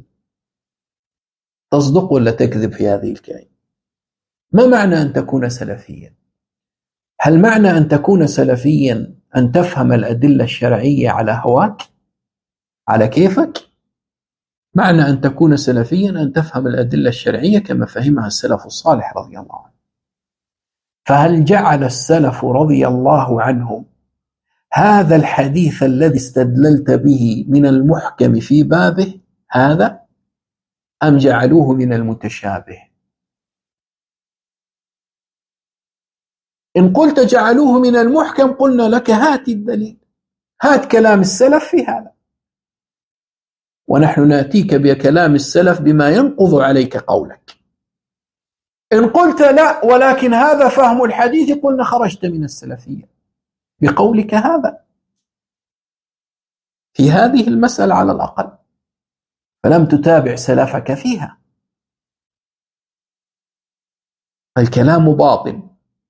تصدق ولا تكذب في هذه الكلمة؟ ما معنى أن تكون سلفيا؟ هل معنى أن تكون سلفيا أن تفهم الأدلة الشرعية على هواك على كيفك؟ معنى أن تكون سلفيا أن تفهم الأدلة الشرعية كما فهمها السلف الصالح رضي الله عنه. فهل جعل السلف رضي الله عنهم هذا الحديث الذي استدللت به من المحكم في بابه هذا، أم جعلوه من المتشابه؟ إن قلت جعلوه من المحكم قلنا لك هات الدليل، هات كلام السلف في هذا، ونحن نأتيك بكلام السلف بما ينقض عليك قولك. إن قلت لا ولكن هذا فهم الحديث قلنا خرجت من السلفية بقولك هذا في هذه المسألة على الأقل، فلم تتابع سلفك فيها. الكلام باطل.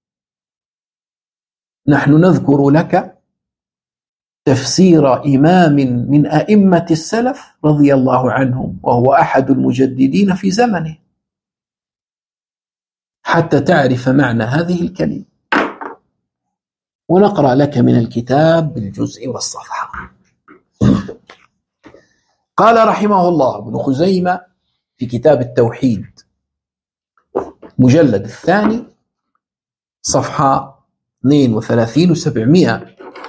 نحن نذكر لك تفسير إمام من أئمة السلف رضي الله عنهم، وهو أحد المجددين في زمنه، حتى تعرف معنى هذه الكلمة. ونقرأ لك من الكتاب بالجزء والصفحة. قال رحمه الله ابن خزيمة في كتاب التوحيد مجلد الثاني صفحة 32 و700،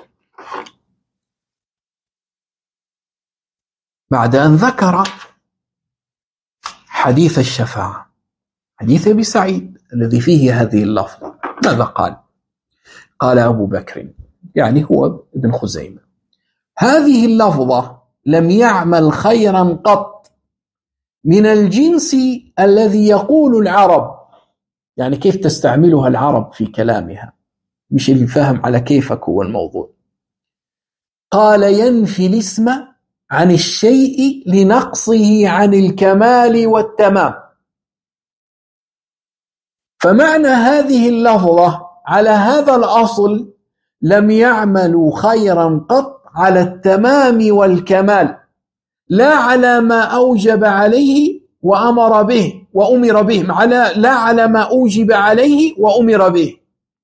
بعد أن ذكر حديث الشفاعة، حديث أبي سعيد الذي فيه هذه اللفظة، ماذا قال؟ قال أبو بكر، يعني هو ابن خزيمة، هذه اللفظة لم يعمل خيرا قط من الجنس الذي يقول العرب، يعني كيف تستعملها العرب في كلامها، مش اللي فهم على كيفك هو الموضوع. قال ينفي الاسم عن الشيء لنقصه عن الكمال والتمام. فمعنى هذه اللفظة على هذا الأصل لم يعملوا خيرا قط على التمام والكمال، لا على ما أوجب عليه وأمر به وأمر به، لا على ما أوجب عليه وأمر به.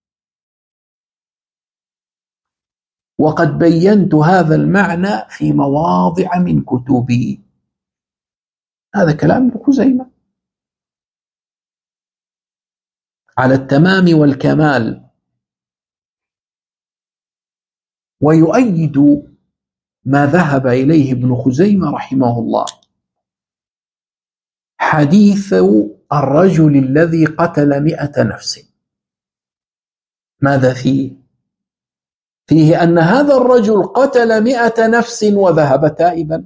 وقد بينت هذا المعنى في مواضع من كتبي. هذا كلام ابن خزيمة على التمام والكمال. ويؤيد ما ذهب إليه ابن خزيمة رحمه الله حديث الرجل الذي قتل 100 نفس. ماذا فيه؟ فيه أن هذا الرجل قتل 100 نفس وذهب تائبا،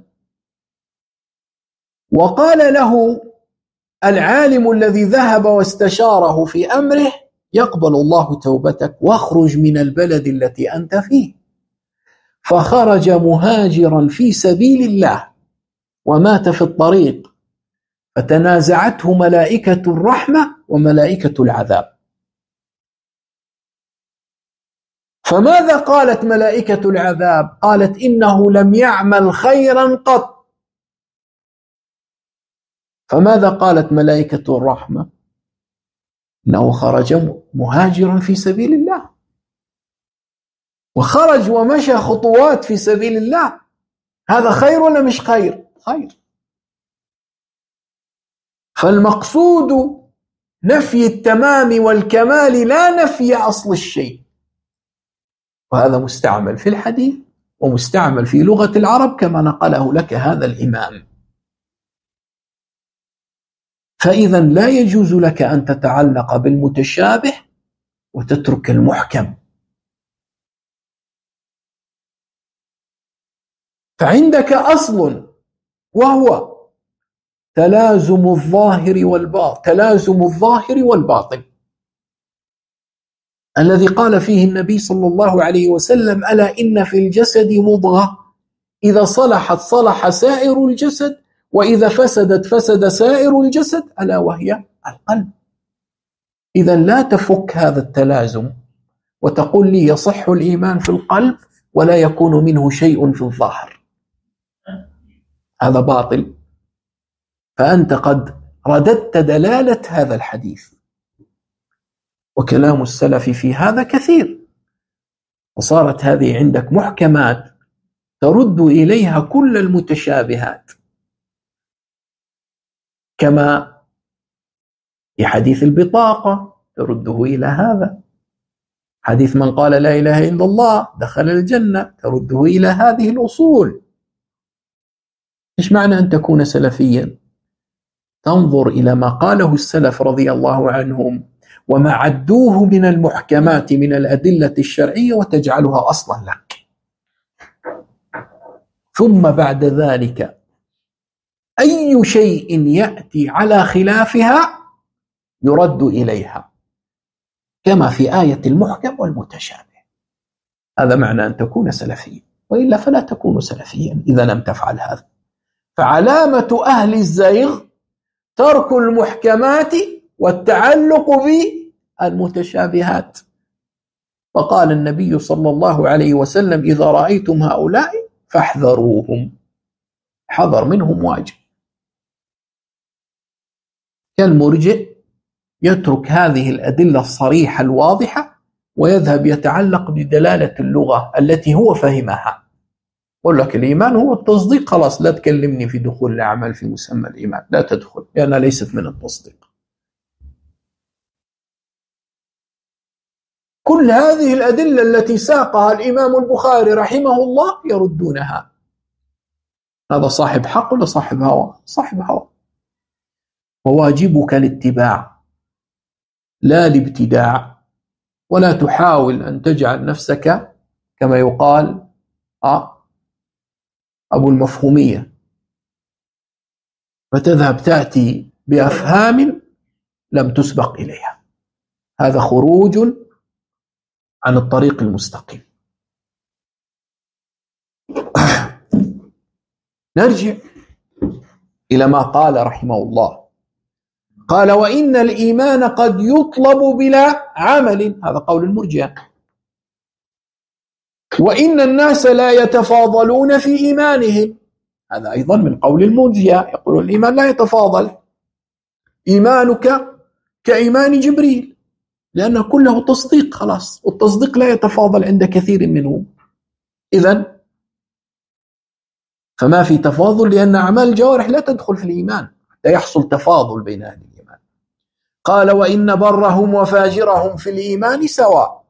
وقال له العالم الذي ذهب واستشاره في أمره يقبل الله توبتك واخرج من البلد التي أنت فيه. فخرج مهاجرا في سبيل الله ومات في الطريق، فتنازعته ملائكة الرحمة وملائكة العذاب. فماذا قالت ملائكة العذاب؟ قالت إنه لم يعمل خيرا قط. فماذا قالت ملائكة الرحمة؟ إنه خرج مهاجرا في سبيل الله، وخرج ومشى خطوات في سبيل الله. هذا خير ولا مش خير؟ خير. فالمقصود نفي التمام والكمال لا نفي أصل الشيء. وهذا مستعمل في الحديث ومستعمل في لغة العرب كما نقله لك هذا الإمام. فإذا لا يجوز لك أن تتعلق بالمتشابه وتترك المحكم. فعندك أصل وهو تلازم الظاهر والباطن الذي قال فيه النبي صلى الله عليه وسلم: ألا إن في الجسد مضغة إذا صلحت صلح سائر الجسد وإذا فسدت فسد سائر الجسد ألا وهي القلب. إذا لا تفك هذا التلازم وتقول لي يصح الإيمان في القلب ولا يكون منه شيء في الظاهر، هذا باطل. فأنت قد رددت دلالة هذا الحديث، وكلام السلف في هذا كثير، وصارت هذه عندك محكمات ترد إليها كل المتشابهات، كما في حديث البطاقة ترده إلى هذا، حديث من قال لا إله إلا الله دخل الجنة ترده إلى هذه الأصول. إيش معنى أن تكون سلفيا؟ تنظر إلى ما قاله السلف رضي الله عنهم وما عدوه من المحكمات من الأدلة الشرعية وتجعلها أصلا لك، ثم بعد ذلك أي شيء يأتي على خلافها يرد إليها، كما في آية المحكم والمتشابه. هذا معنى أن تكون سلفيا، وإلا فلا تكون سلفيا إذا لم تفعل هذا. فعلامة أهل الزيغ ترك المحكمات والتعلق بالمتشابهات. وقال النبي صلى الله عليه وسلم: إذا رأيتم هؤلاء فاحذروهم، حذر منهم واجب. كالمرجئ يترك هذه الأدلة الصريحة الواضحة ويذهب يتعلق بدلالة اللغة التي هو فهمها. يقول لك الإيمان هو التصديق، خلاص لا تكلمني في دخول الأعمال في مسمى الإيمان، لا تدخل لأنها ليست من التصديق. كل هذه الأدلة التي ساقها الإمام البخاري رحمه الله يردونها. هذا صاحب حق ولا صاحب هوى؟ صاحب هوى. وواجبك الاتباع لا الابتداع، ولا تحاول أن تجعل نفسك كما يقال أبو المفهومية، فتذهب تأتي بأفهام لم تسبق إليها. هذا خروج عن الطريق المستقيم. نرجع إلى ما قال رحمه الله، قال: وإن الإيمان قد يطلب بلا عمل، هذا قول المرجئة. وإن الناس لا يتفاضلون في إيمانهم، هذا أيضا من قول المرجئة، يقول الإيمان لا يتفاضل، إيمانك كإيمان جبريل، لأنه كله تصديق خلاص، والتصديق لا يتفاضل عند كثير منهم. إذن فما في تفاضل، لأن أعمال الجوارح لا تدخل في الإيمان حتى يحصل تفاضل بين أهل الإيمان. قال: وإن برهم وفاجرهم في الإيمان سواء.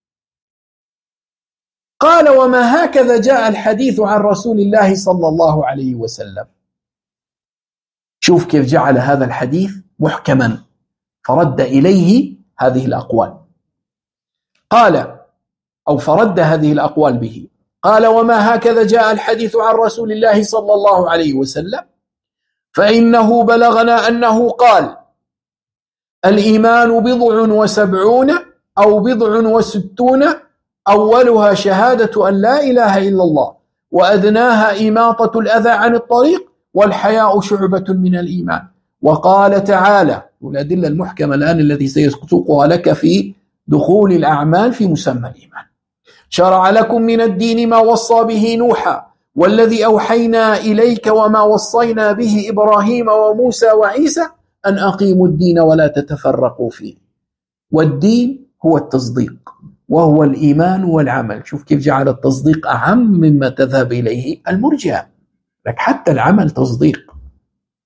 قال: وما هكذا جاء الحديث عن رسول الله صلى الله عليه وسلم. شوف كيف جعل هذا الحديث محكما فرد إليه هذه الأقوال. قال أو فرد هذه الأقوال به. قال: وما هكذا جاء الحديث عن رسول الله صلى الله عليه وسلم، فإنه بلغنا أنه قال: الإيمان 70 أو 60، أولها شهادة أن لا إله إلا الله، وأدناها إماطة الأذى عن الطريق، والحياء شعبة من الإيمان. وقال تعالى، والأدلة المحكمة الآن الذي سيسقطها لك في دخول الأعمال في مسمى الإيمان: شرع لكم من الدين ما وصى به نوحا والذي أوحينا إليك وما وصينا به إبراهيم وموسى وعيسى أن أقيموا الدين ولا تتفرقوا فيه. والدين هو التصديق، وهو الإيمان والعمل. شوف كيف جعل التصديق أعم مما تذهب إليه المرجئة، لك حتى العمل تصديق.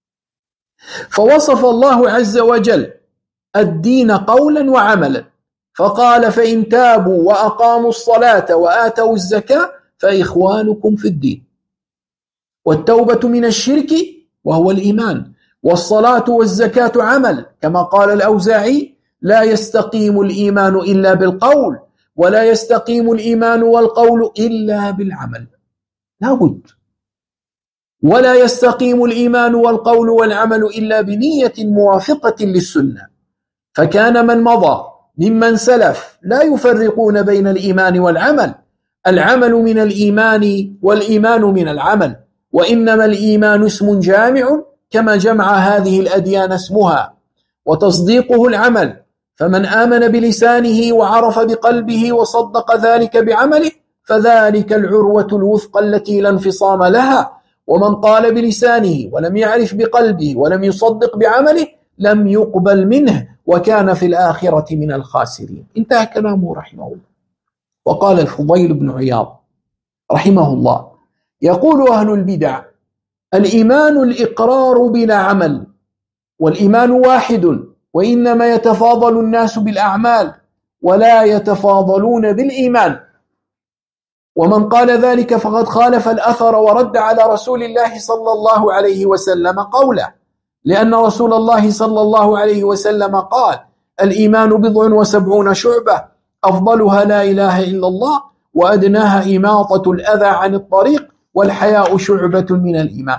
فوصف الله عز وجل الدين قولا وعملا فقال فإن تابوا وأقاموا الصلاة وآتوا الزكاة فإخوانكم في الدين. والتوبة من الشرك وهو الإيمان، والصلاة والزكاة عمل، كما قال الأوزاعي: لا يستقيم الإيمان إلا بالقول، ولا يستقيم الإيمان والقول إلا بالعمل. لا بد. ولا يستقيم الإيمان والقول والعمل إلا بنية موافقة للسنة. فكان من مضى ممن سلف لا يفرقون بين الإيمان والعمل، العمل من الإيمان والإيمان من العمل، وإنما الإيمان اسم جامع كما جمع هذه الأديان اسمها، وتصديقه العمل. فمن آمن بلسانه وعرف بقلبه وصدق ذلك بعمله فذلك العروة الوثقى التي لا انفصام لها. ومن قال بلسانه ولم يعرف بقلبه ولم يصدق بعمله لم يقبل منه وكان في الآخرة من الخاسرين. انتهى كلامه رحمه الله. وقال الفضيل بن عياض رحمه الله: يقول أهل البدع: الإيمان الإقرار بلا عمل، والإيمان واحد، وإنما يتفاضل الناس بالأعمال ولا يتفاضلون بالإيمان. ومن قال ذلك فقد خالف الأثر ورد على رسول الله صلى الله عليه وسلم قوله، لأن رسول الله صلى الله عليه وسلم قال: الإيمان 70 شعبة، أفضلها لا إله إلا الله، وأدناها إماطة الأذى عن الطريق، والحياء شعبة من الإيمان.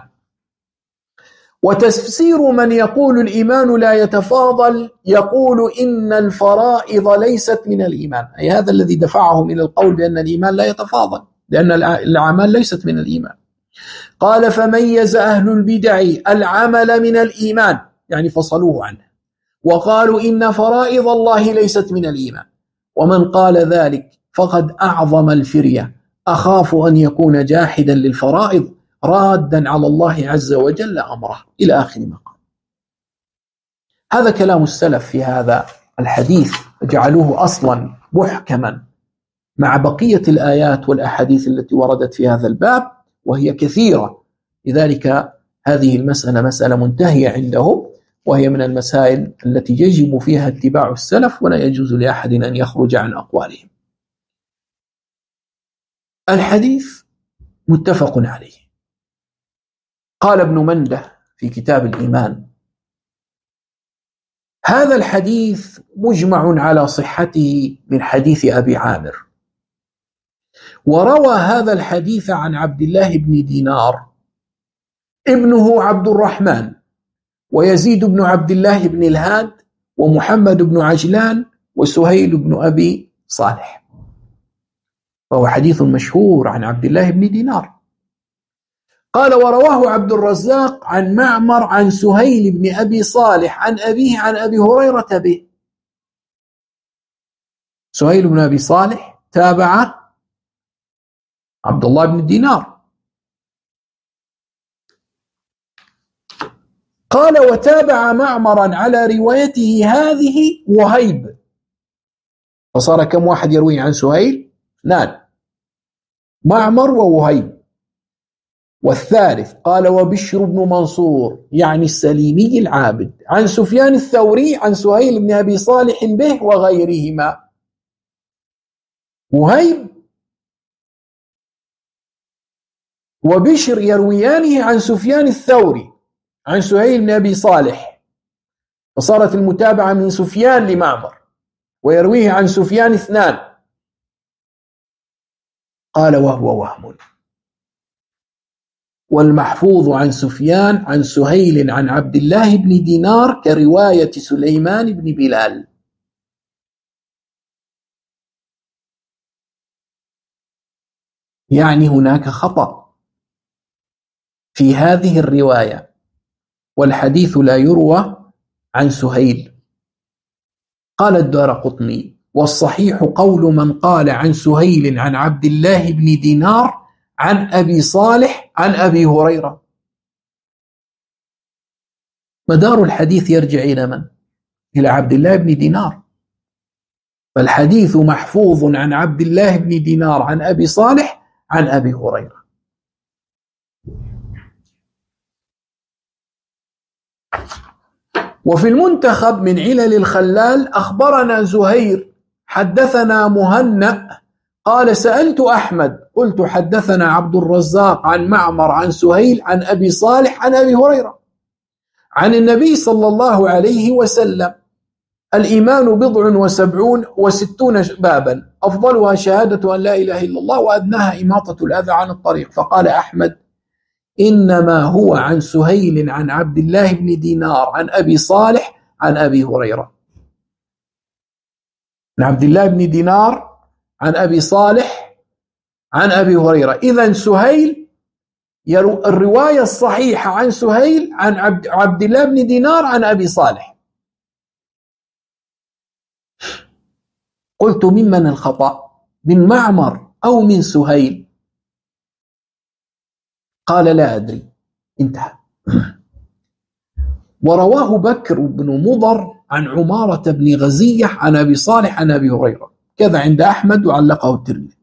وتفسير من يقول الإيمان لا يتفاضل يقول إن الفرائض ليست من الإيمان، أي هذا الذي دفعهم إلى القول بأن الإيمان لا يتفاضل، لأن الأعمال ليست من الإيمان. قال: فميز أهل البدع العمل من الإيمان، يعني فصلوه عنه، وقالوا إن فرائض الله ليست من الإيمان. ومن قال ذلك فقد أعظم الفرية، أخاف أن يكون جاحدا للفرائض رادا على الله عز وجل أمره، إلى آخر ما قال. هذا كلام السلف في هذا الحديث، جعلوه أصلا محكما مع بقية الآيات والأحاديث التي وردت في هذا الباب وهي كثيرة. لذلك هذه المسألة مسألة منتهية عندهم، وهي من المسائل التي يجب فيها اتباع السلف ولا يجوز لأحد أن يخرج عن أقوالهم. الحديث متفق عليه. قال ابن منده في كتاب الإيمان: هذا الحديث مجمع على صحته من حديث أبي عامر. وروى هذا الحديث عن عبد الله بن دينار ابنه عبد الرحمن، ويزيد بن عبد الله بن الهاد، ومحمد بن عجلان، وسهيل بن أبي صالح. فهو حديث مشهور عن عبد الله بن دينار. قال: ورواه عبد الرزاق عن معمر عن سهيل بن أبي صالح عن أبيه عن أبي هريرة به. سهيل بن أبي صالح تابع عبد الله بن دينار. قال: وتابع معمرا على روايته هذه وهيب. فصار كم واحد يروي عن سهيل؟ 2: معمر ووهيب. والثالث قال: وبشر بن منصور يعني السليمي العابد عن سفيان الثوري عن سهيل بن أبي صالح به وغيرهما. وهيب وبشر يرويانه عن سفيان الثوري عن سهيل بن أبي صالح، فصارت المتابعة من سفيان لمعمر، ويرويه عن سفيان 2. قال: وهو وهم. والمحفوظ عن سفيان عن سهيل عن عبد الله بن دينار كرواية سليمان بن بلال. يعني هناك خطأ في هذه الرواية، والحديث لا يروى عن سهيل. قال الدارقطني: والصحيح قول من قال عن سهيل عن عبد الله بن دينار عن أبي صالح عن أبي هريرة. مدار الحديث يرجع إلى من؟ إلى عبد الله بن دينار. فالحديث محفوظ عن عبد الله بن دينار عن أبي صالح عن أبي هريرة. وفي المنتخب من علل الخلال أخبرنا زهير حدثنا مهنأ قال سألت أحمد قلت حدثنا عبد الرزاق عن معمر عن سهيل عن أبي صالح عن أبي هريرة عن النبي صلى الله عليه وسلم: الإيمان 67 بابا أفضلها شهادة أن لا إله إلا الله وأدناها إماطة الأذى عن الطريق. فقال أحمد: إنما هو عن سهيل عن عبد الله بن دينار عن أبي صالح عن أبي هريرة. عن عبد الله بن دينار عن أبي صالح عن أبي هريرة. إذن سهيل الرواية الصحيحة عن سهيل عن عبد الله بن دينار عن أبي صالح. قلت: ممن الخطأ؟ من معمر أو من سهيل؟ قال: لا أدري. انتهى. ورواه بكر بن مضر عن عمارة بن غزية عن أبي صالح عن أبي هريرة، كذا عند أحمد وعلقه الترمذي.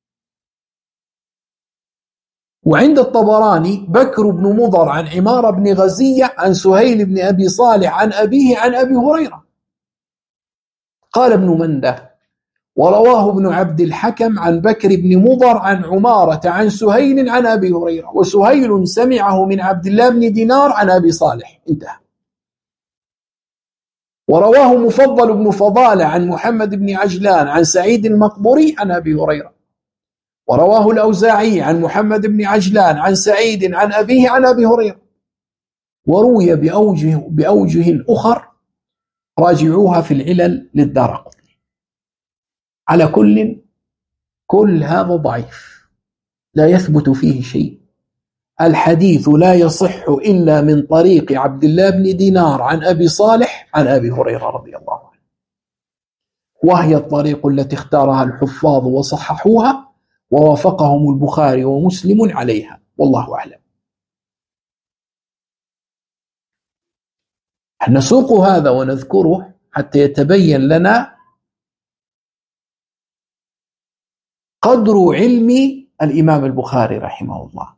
وعند الطبراني بكر بن مضر عن عمارة بن غزية عن سهيل بن أبي صالح عن أبيه عن أبي هريرة. قال ابن منده: ورواه ابن عبد الحكم عن بكر بن مضر عن عمارة عن سهيل عن أبي هريرة، وسهيل سمعه من عبد الله بن دينار عن أبي صالح. انتهى. ورواه مفضل بن فضالة عن محمد بن عجلان عن سعيد المقبوري عن أبي هريرة. ورواه الأوزاعي عن محمد بن عجلان عن سعيد عن أبيه عن أبي هريرة. وروي بأوجه أخر راجعوها في العلل للدارقطني. على كل هذا ضعيف لا يثبت فيه شيء. الحديث لا يصح إلا من طريق عبد الله بن دينار عن أبي صالح عن أبي هريرة رضي الله عنه، وهي الطريق التي اختارها الحفاظ وصححوها ووافقهم البخاري ومسلم عليها، والله أعلم. نسوق هذا ونذكره حتى يتبين لنا قدر علم الإمام البخاري رحمه الله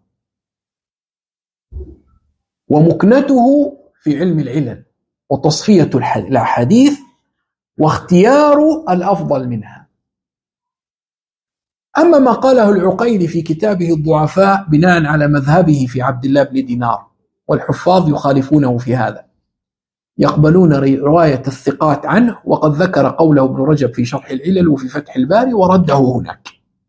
ومكنته في علم العلل وتصفية الأحاديث واختيار الأفضل منها. أما ما قاله العقيلي في كتابه الضعفاء بناء على مذهبه في عبد الله بن دينار، والحفاظ يخالفونه في هذا، يقبلون رواية الثقات عنه، وقد ذكر قوله ابن رجب في شرح العلل وفي فتح الباري ورده هناك.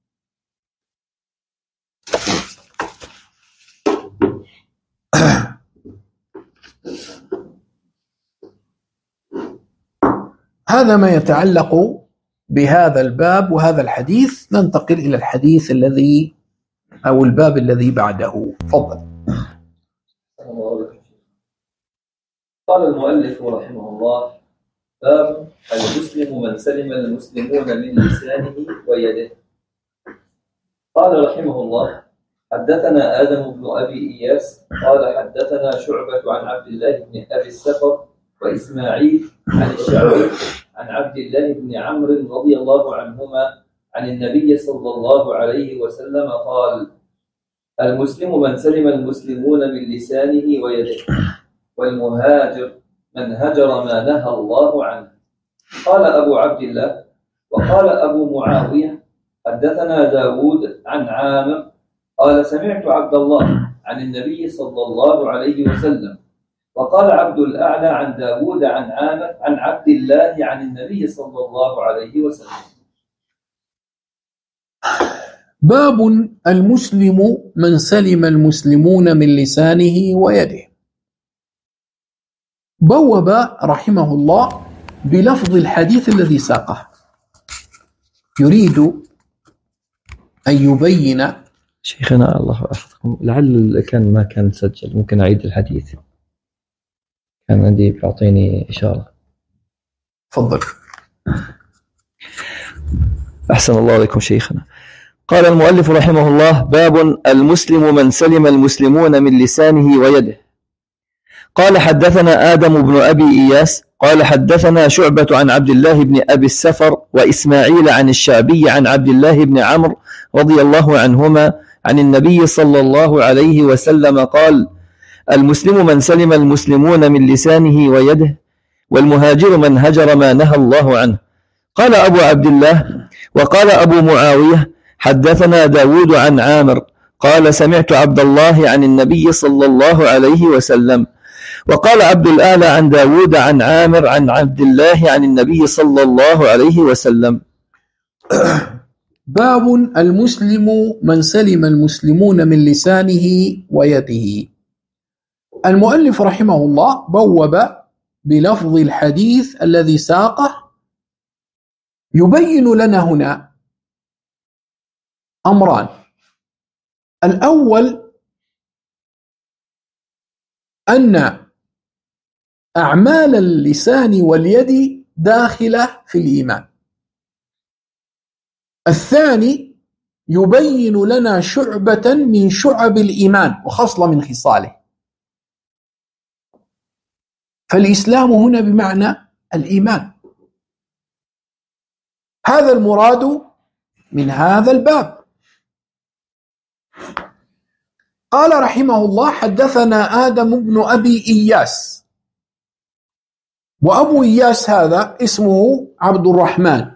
هذا ما يتعلق بهذا الباب وهذا الحديث. ننتقل إلى الحديث الذي أو الباب الذي بعده. تفضل. قال المؤلف رحمه الله: باب المسلم من سلم المسلمون من لسانه ويده. قال رحمه الله: حدثنا آدم بن أبي إياس قال حدثنا شعبة عن عبد الله بن أبي السفر وإسماعيل عن الشعبي عن عبد الله بن عمرو رضي الله عنهما عن النبي صلى الله عليه وسلم قال: المسلم من سلم المسلمون من لسانه ويده، والمهاجر من هجر ما نهى الله عنه. قال أبو عبد الله. وقال أبو معاوية: حدثنا داود عن عامر قال سمعت عبد الله عن النبي صلى الله عليه وسلم. وقال عبد الأعلى عن داود عن عامر عن عبد الله عن النبي صلى الله عليه وسلم. باب المسلم من سلم المسلمون من لسانه ويده. بوب رحمه الله بلفظ الحديث الذي ساقه، يريد أن يبين. شيخنا الله أحفظكم، لعل ما كان سجل، ممكن أعيد الحديث، كان عندي بيعطيني إشارة. تفضل. أحسن الله عليكم شيخنا. قال المؤلف رحمه الله: باب المسلم من سلم المسلمون من لسانه ويده. قال حدثنا آدم بن أبي إياس قال حدثنا شعبة عن عبد الله بن أبي السفر وإسماعيل عن الشعبي عن عبد الله بن عمرو رضي الله عنهما عن النبي صلى الله عليه وسلم قال: المسلم من سلم المسلمون من لسانه ويده، والمهاجر من هجر ما نهى الله عنه. قال أبو عبد الله وقال أبو معاوية حدثنا داود عن عامر قال سمعت عبد الله عن النبي صلى الله عليه وسلم. وقال عبد الأعلى عن داود عن عامر عن عبد الله عن النبي صلى الله عليه وسلم. باب المسلم من سلم المسلمون من لسانه ويده. المؤلف رحمه الله بوب بلفظ الحديث الذي ساقه يبين لنا هنا أمران. الأول أن أعمال اللسان واليد داخلة في الإيمان. الثاني يبين لنا شعبة من شعب الإيمان وخصلة من خصاله. فالإسلام هنا بمعنى الإيمان. هذا المراد من هذا الباب. قال رحمه الله حدثنا آدم بن أبي إياس، وأبو إياس هذا اسمه عبد الرحمن،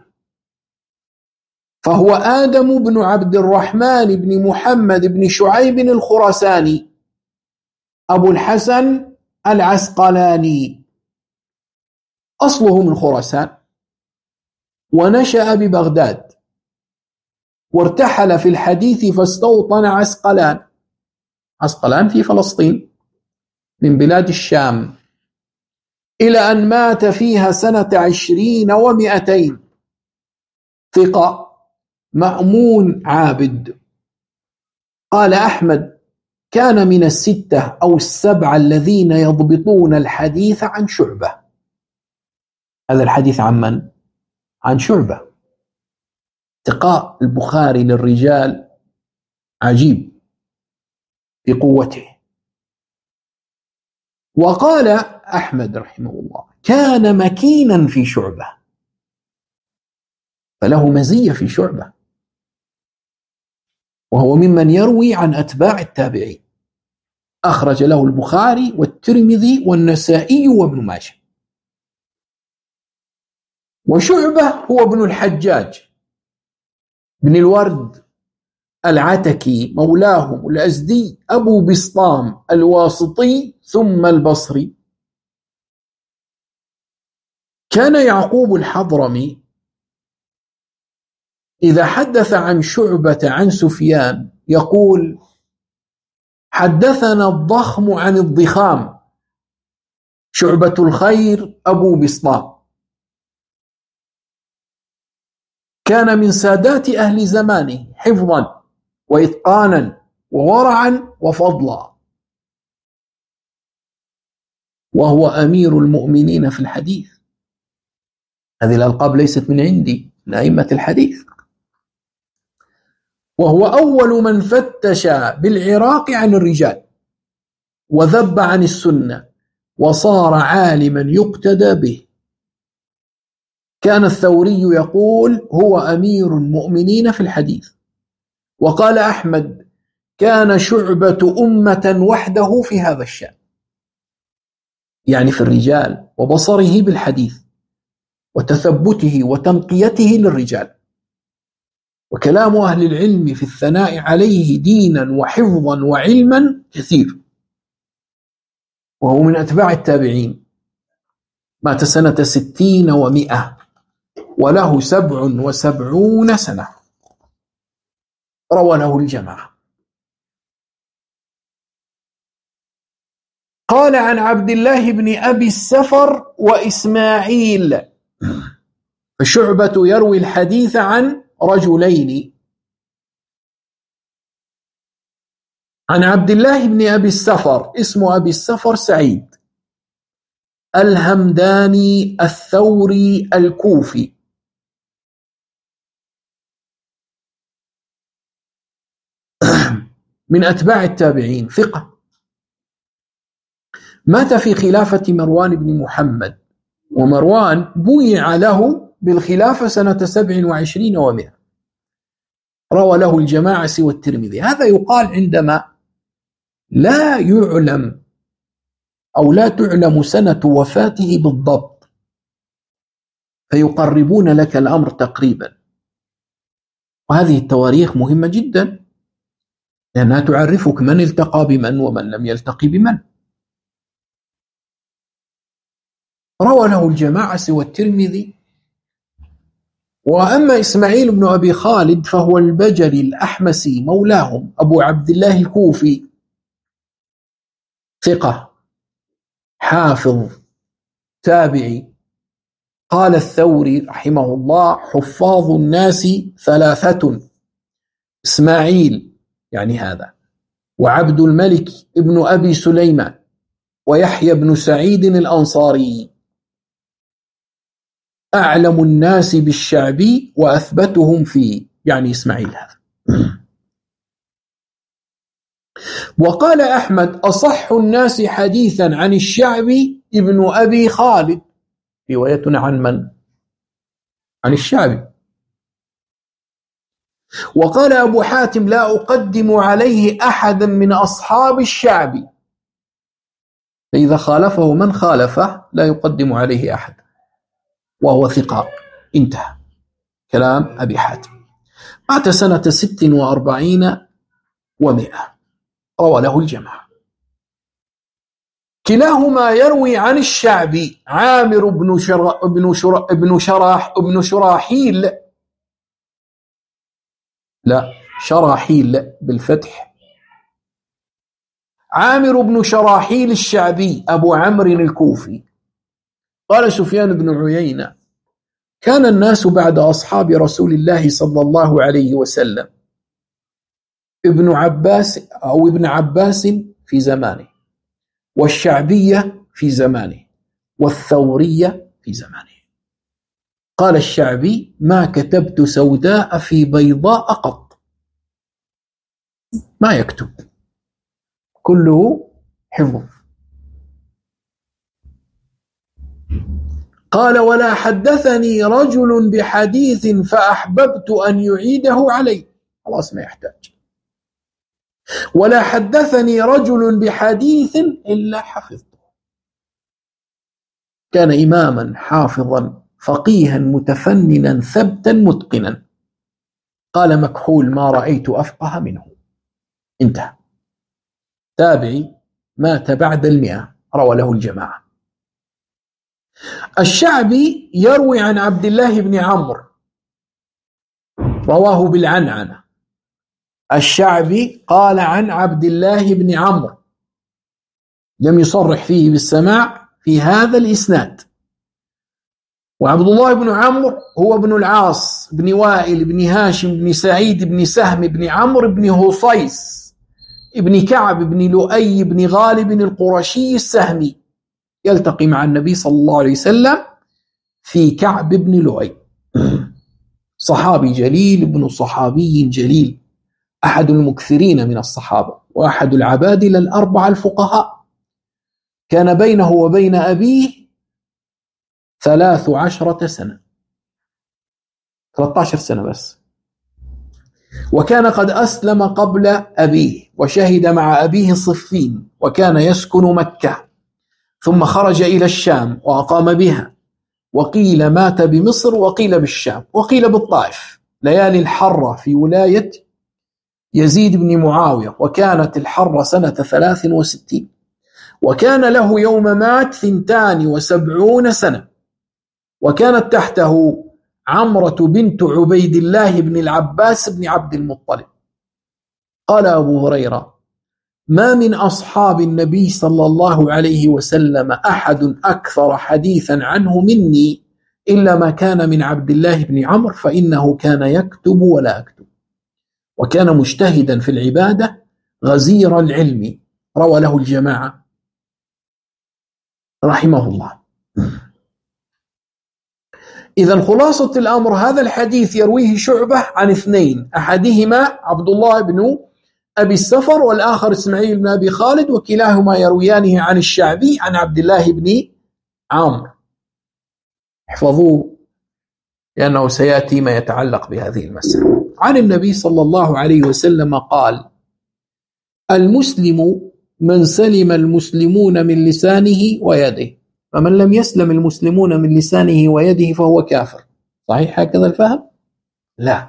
فهو آدم بن عبد الرحمن بن محمد بن شعيب الخراساني أبو الحسن العسقلاني، أصله من خراسان، ونشأ ببغداد، وارتحل في الحديث فاستوطن عسقلان. عسقلان في فلسطين من بلاد الشام، إلى أن مات فيها سنة 20 و200. ثقة مأمون عابد. قال أحمد كان من 6 أو 7 الذين يضبطون الحديث عن شعبة. هذا الحديث عن من؟ عن شعبة. اتقاء البخاري للرجال عجيب في قوته. وقال أحمد رحمه الله كان مكينا في شعبة، فله مزية في شعبة، وهو ممن يروي عن أتباع التابعين. أخرج له البخاري والترمذي والنسائي وابن ماجه. وشعبة هو ابن الحجاج بن الورد العتكي مولاهم الأزدي أبو بسطام الواسطي ثم البصري. كان يعقوب الحضرمي إذا حدث عن شعبة عن سفيان يقول حدثنا الضخم عن الضخام شعبة الخير أبو بسطام. كان من سادات أهل زمانه حفظا وإتقانا وورعا وفضلا، وهو أمير المؤمنين في الحديث. هذه الألقاب ليست من عندي، من أئمة الحديث. وهو أول من فتش بالعراق عن الرجال وذب عن السنة وصار عالما يقتدى به. كان الثوري يقول هو أمير المؤمنين في الحديث. وقال أحمد كان شعبة أمة وحده في هذا الشأن، يعني في الرجال وبصره بالحديث وتثبته وتنقيته للرجال. وكلام أهل العلم في الثناء عليه دينا وحفظا وعلما كثير. وهو من أتباع التابعين، مات سنة 60 و100 وله 77 سنة. روى له الجماعة. قال عن عبد الله بن أبي السفر وإسماعيل. فشعبة يروي الحديث عن رجلين. عن عبد الله بن أبي السفر، اسم أبي السفر سعيد الهمداني الثوري الكوفي، من أتباع التابعين، ثقة. مات في خلافة مروان بن محمد، ومروان بويع له بالخلافة سنة 27 و100. روى له الجماعة سوى الترمذي. هذا يقال عندما لا يعلم أو لا تعلم سنة وفاته بالضبط، فيقربون لك الأمر تقريبا. وهذه التواريخ مهمة جدا لأنها تعرفك من التقى بمن ومن لم يلتقي بمن. روى له الجماعة سوى الترمذي. وأما إسماعيل بن أبي خالد فهو البجلي الأحمسي مولاهم أبو عبد الله الكوفي، ثقة حافظ تابعي. قال الثوري رحمه الله: حفاظ الناس ثلاثة: إسماعيل يعني هذا، وعبد الملك ابن أبي سليمان، ويحيى بن سعيد الأنصاري. أعلم الناس بالشعبي وأثبتهم فيه، يعني إسماعيل هذا. وقال أحمد: أصح الناس حديثا عن الشعبي ابن أبي خالد. رواية عن من؟ عن الشعبي. وقال أبو حاتم: لا أقدم عليه أحدا من أصحاب الشعبي، فإذا خالفه من خالفه لا يقدم عليه أحد، وهو ثقة. انتهى كلام أبي حاتم. مات سنة 46 و100. روى له الجماعة. كلاهما يروي عن الشعبي. عامر بن شراحيل، لا شراحيل بالفتح، عامر بن شراحيل الشعبي أبو عمرو الكوفي. قال سفيان بن عيينة: كان الناس بعد أصحاب رسول الله صلى الله عليه وسلم ابن عباس في زمانه، والشعبية في زمانه، والثورية في زمانه. قال الشعبي: ما كتبت سوداء في بيضاء قط. ما يكتب، كله حفظ. قال: ولا حدثني رجل بحديث فأحببت أن يعيده علي. خلاص ما يحتاج. ولا حدثني رجل بحديث إلا حفظته. كان إماما حافظا فقيها متفننا ثبتا متقنا. قال مكحول: ما رأيت أفقه منه. انتهى. تابعي مات بعد 100. روى له الجماعة. الشعبي يروي عن عبد الله بن عمرو، رواه بالعنعنة. الشعبي قال عن عبد الله بن عمرو، لم يصرح فيه بالسماع في هذا الإسناد. وعبد الله بن عمرو هو ابن العاص بن وائل بن هاشم بن سعيد بن سهم بن عمرو بن هصيص ابن كعب بن لؤي بن غالب القرشي السهمي، يلتقي مع النبي صلى الله عليه وسلم في كعب بن لؤي. صحابي جليل ابن صحابي جليل، أحد المكثرين من الصحابة، وأحد العبادلة الأربعة الفقهاء. كان بينه وبين أبيه 13 سنة، 13 سنة بس. وكان قد أسلم قبل أبيه، وشهد مع أبيه صفين، وكان يسكن مكة، ثم خرج إلى الشام وأقام بها. وقيل مات بمصر، وقيل بالشام، وقيل بالطائف، ليالي الحرة في ولاية يزيد بن معاوية، وكانت الحرة سنة 63. وكان له يوم مات 72 سنة، وكانت تحته عمرة بنت عبيد الله بن العباس بن عبد المطلب. قال أبو هريرة: ما من أصحاب النبي صلى الله عليه وسلم أحد أكثر حديثا عنه مني إلا ما كان من عبد الله بن عمرو، فإنه كان يكتب ولا أكتب، وكان مجتهدا في العبادة غزير العلم. روى له الجماعة رحمه الله. إذن خلاصة الأمر: هذا الحديث يرويه شعبة عن اثنين، أحدهما عبد الله بن أبي السفر، والآخر إسماعيل بن أبي خالد، وكلاهما يرويانه عن الشعبي عن عبد الله بن عمرو. احفظوه لأنه سيأتي ما يتعلق بهذه المسألة. عن النبي صلى الله عليه وسلم قال: المسلم من سلم المسلمون من لسانه ويده. فمن لم يسلم المسلمون من لسانه ويده فهو كافر. صحيح هكذا الفهم؟ لا،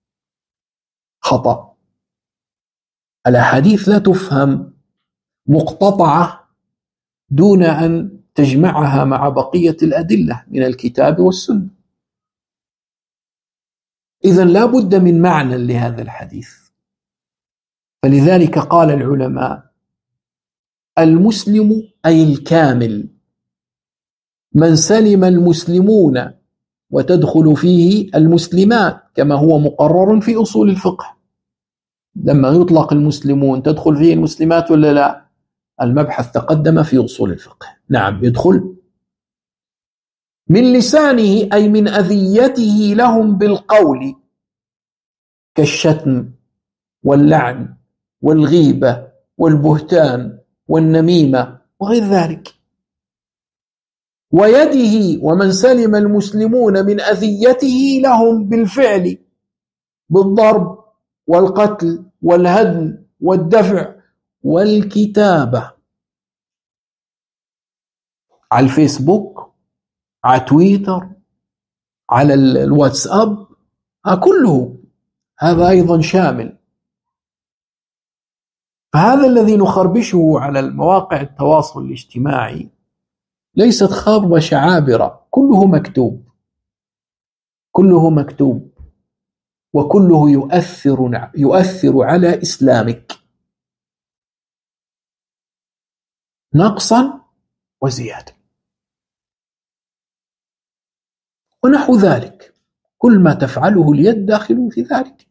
خطأ. الأحاديث لا تفهم مقتطعة دون أن تجمعها مع بقية الأدلة من الكتاب والسنة. إذن لا بد من معنى لهذا الحديث. فلذلك قال العلماء: المسلم أي الكامل من سلم المسلمون، وتدخل فيه المسلمات كما هو مقرر في أصول الفقه. لما يطلق المسلمون تدخل فيه المسلمات ولا لا؟ المبحث تقدم في أصول الفقه. نعم يدخل. من لسانه أي من أذيته لهم بالقول كالشتم واللعن والغيبة والبهتان والنميمة وغير ذلك. ويده ومن سلم المسلمون من أذيته لهم بالفعل، بالضرب والقتل والهدم والدفع والكتابة على الفيسبوك، على تويتر، على الواتساب، كله هذا أيضا شامل. فهذا الذي نخربشه على المواقع التواصل الاجتماعي ليست خربشة عابرة، كله مكتوب، كله مكتوب، وكله يؤثر على إسلامك نقصا وزيادة ونحو ذلك. كل ما تفعله اليد داخل في ذلك،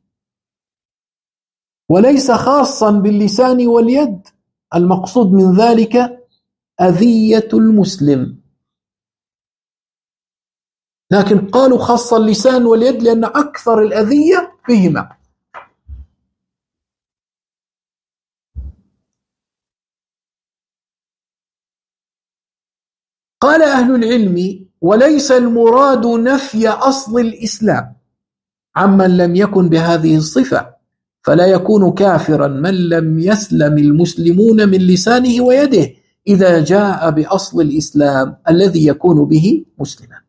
وليس خاصا باللسان واليد. المقصود من ذلك أذية المسلم، لكن قالوا خاص اللسان واليد لأن أكثر الأذية بهما. قال أهل العلم: وليس المراد نفي أصل الإسلام عمن لم يكن بهذه الصفة، فلا يكون كافرا من لم يسلم المسلمون من لسانه ويده إذا جاء بأصل الإسلام الذي يكون به مسلما.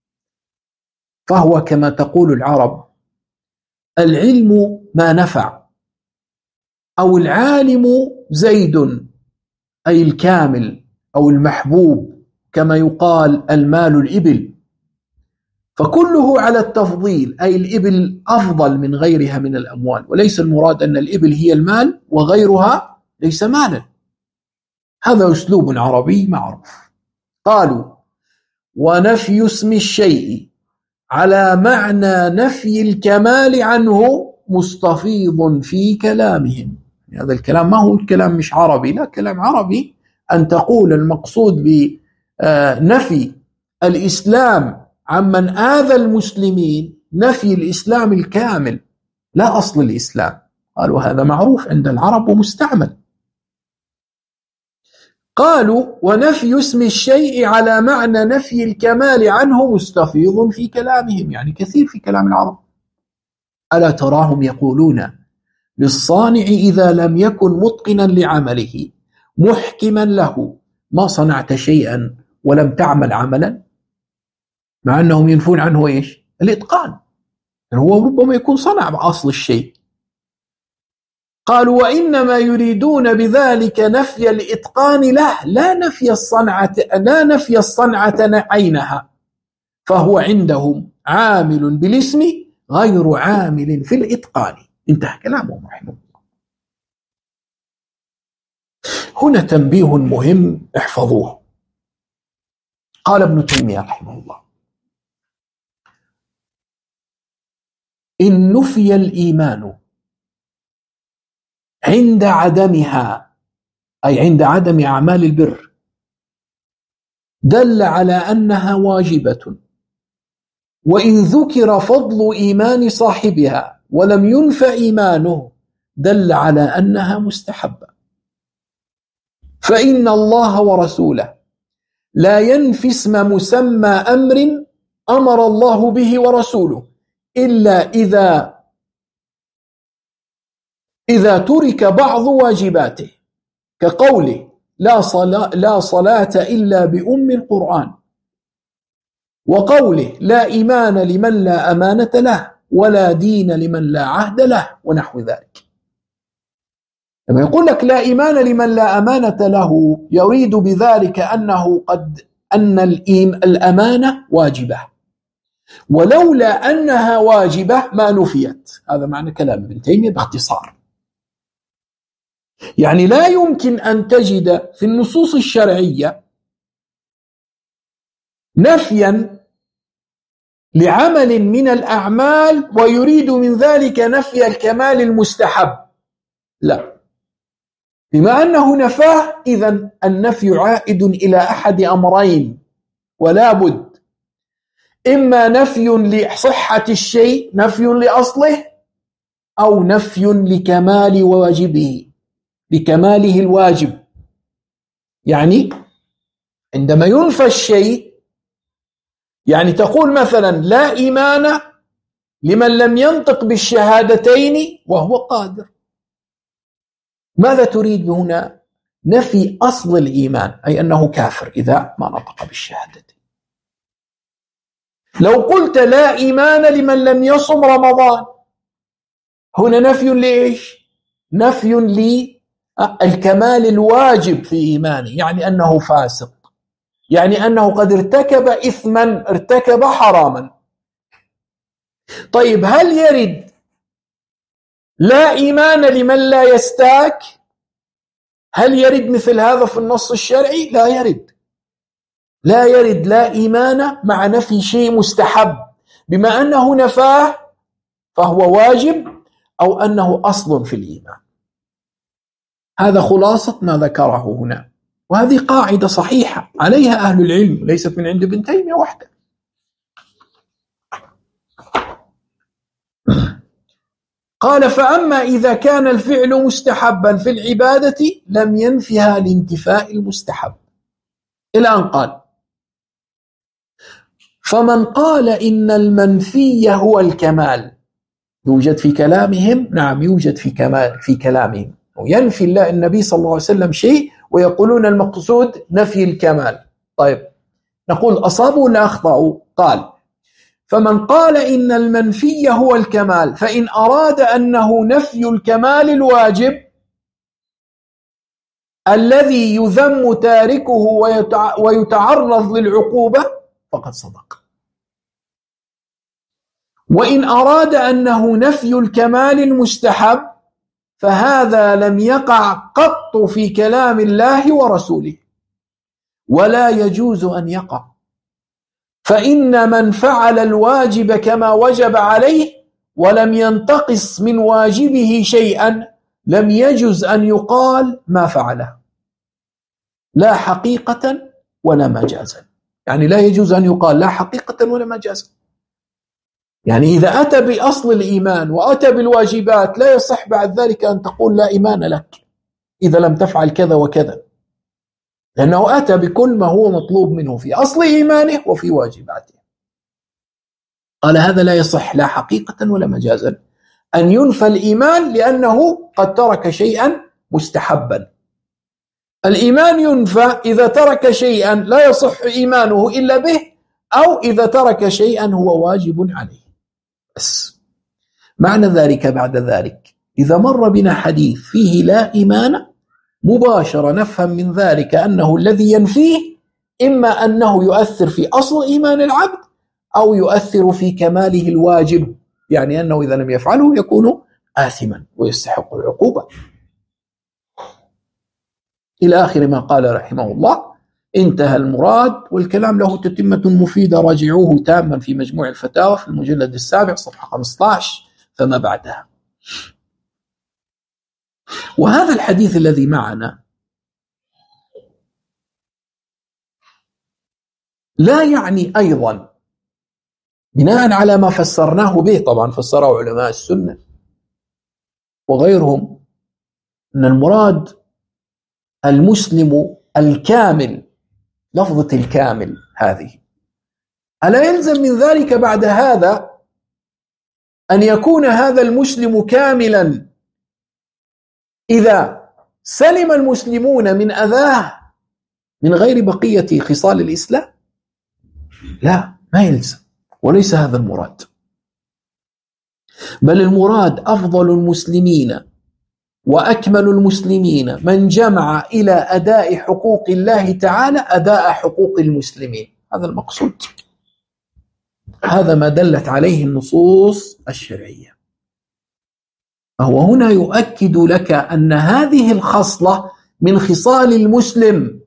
فهو كما تقول العرب: العلم ما نفع، أو العالم زيد، أي الكامل أو المحبوب، كما يقال المال الإبل. فكله على التفضيل، أي الإبل أفضل من غيرها من الأموال، وليس المراد أن الإبل هي المال وغيرها ليس مالا. هذا أسلوب عربي معروف. قالوا: ونفي اسم الشيء على معنى نفي الكمال عنه مستفيض في كلامهم. هذا الكلام ما هو الكلام مش عربي، لا، كلام عربي. أن تقول المقصود بنفي الإسلام عمن آذى المسلمين نفي الإسلام الكامل لا أصل الإسلام. قالوا هذا معروف عند العرب ومستعمل. قالوا: ونفي اسم الشيء على معنى نفي الكمال عنه مستفيض في كلامهم، يعني كثير في كلام العرب. ألا تراهم يقولون للصانع إذا لم يكن متقنا لعمله محكما له: ما صنعت شيئا ولم تعمل عملا، مع أنهم ينفون عنه إيش؟ الإتقان. هو ربما يكون صنع بأصل الشيء. قالوا: وإنما يريدون بذلك نفي الإتقان له، لا نفي الصنعة عينها، فهو عندهم عامل بالاسم غير عامل في الإتقان. انتهى كلامهم رحمه الله. هنا تنبيه مهم احفظوه. قال ابن تيمية رحمه الله: إن نفي الإيمان عند عدمها، أي عند عدم أعمال البر، دل على أنها واجبة، وإن ذكر فضل إيمان صاحبها ولم ينف إيمانه دل على أنها مستحبة. فإن الله ورسوله لا ينفي اسم مسمى أمر أمر الله به ورسوله إلا إذا ترك بعض واجباته، كقوله: لا صلاة إلا بأم القرآن، وقوله لا إيمان لمن لا أمانة له ولا دين لمن لا عهد له ونحو ذلك. لما يقول لك لا إيمان لمن لا أمانة له يريد بذلك أن الأمانة واجبة، ولولا أنها واجبة ما نفيت. هذا معنى كلام ابن تيمية باختصار. يعني لا يمكن أن تجد في النصوص الشرعية نفيا لعمل من الأعمال ويريد من ذلك نفي الكمال المستحب، لا. بما أنه نفاه إذن النفي عائد إلى أحد أمرين ولا بد، إما نفي لصحة الشيء، نفي لأصله، أو نفي لكمال واجبه، لكماله الواجب. يعني عندما ينفى الشيء، يعني تقول مثلا لا إيمان لمن لم ينطق بالشهادتين وهو قادر. ماذا تريد هنا؟ نفي أصل الإيمان، أي أنه كافر إذا ما نطق بالشهادتين. لو قلت لا إيمان لمن لم يصم رمضان، هنا نفي لإيش؟ نفي للكمال الواجب في إيمانه، يعني أنه فاسق، يعني أنه قد ارتكب إثما، ارتكب حراما. طيب هل يرد لا إيمان لمن لا يستاك؟ هل يرد مثل هذا في النص الشرعي؟ لا يرد. لا يرد لا إيمان مع نفي شيء مستحب، بما أنه نفاه فهو واجب أو أنه أصل في الإيمان. هذا خلاصة ما ذكره هنا، وهذه قاعدة صحيحة عليها أهل العلم، ليست من عند ابن تيمية وحده. قال فأما إذا كان الفعل مستحبا في العبادة لم ينفها لانتفاء المستحب، إلى أن قال فمن قال إن المنفي هو الكمال، يوجد في كلامهم، نعم يوجد في كلامهم، وينفي الله النبي صلى الله عليه وسلم شيء ويقولون المقصود نفي الكمال. طيب نقول أصابوا ولا أخطأوا؟ قال فمن قال إن المنفي هو الكمال فإن أراد أنه نفي الكمال الواجب الذي يذم تاركه ويتعرض للعقوبة فقد صدق، وإن أراد أنه نفي الكمال المستحب فهذا لم يقع قط في كلام الله ورسوله ولا يجوز أن يقع، فإن من فعل الواجب كما وجب عليه ولم ينتقص من واجبه شيئا لم يجوز أن يقال ما فعله، لا حقيقة ولا مجازا. يعني لا يجوز أن يقال لا حقيقة ولا مجازا. يعني إذا أتى بأصل الإيمان وأتى بالواجبات لا يصح بعد ذلك أن تقول لا إيمان لك إذا لم تفعل كذا وكذا، لأنه أتى بكل ما هو مطلوب منه في أصل إيمانه وفي واجباته. قال هذا لا يصح لا حقيقة ولا مجازا أن ينفى الإيمان لأنه قد ترك شيئا مستحبا. الإيمان ينفى إذا ترك شيئا لا يصح إيمانه إلا به، أو إذا ترك شيئا هو واجب عليه بس. معنى ذلك بعد ذلك إذا مر بنا حديث فيه لا إيمان مباشرة نفهم من ذلك أنه الذي ينفيه إما أنه يؤثر في أصل إيمان العبد أو يؤثر في كماله الواجب، يعني أنه إذا لم يفعله يكون آثما ويستحق العقوبة. إلى آخر ما قال رحمه الله. انتهى المراد، والكلام له تتمة مفيدة، راجعوه تاما في مجموع الفتاوى في المجلد 7 صفحة 15 فما بعدها. وهذا الحديث الذي معنا لا يعني أيضا بناء على ما فسرناه به، طبعا فسره علماء السنة وغيرهم، أن المراد المسلم الكامل، لفظة الكامل هذه. ألا يلزم من ذلك بعد هذا أن يكون هذا المسلم كاملا إذا سلم المسلمون من أذاه من غير بقية خصال الإسلام؟ لا، ما يلزم، وليس هذا المراد، بل المراد أفضل المسلمين وأكمل المسلمين من جمع إلى أداء حقوق الله تعالى أداء حقوق المسلمين. هذا المقصود، هذا ما دلت عليه النصوص الشرعية. فهو هنا يؤكد لك أن هذه الخصلة من خصال المسلم،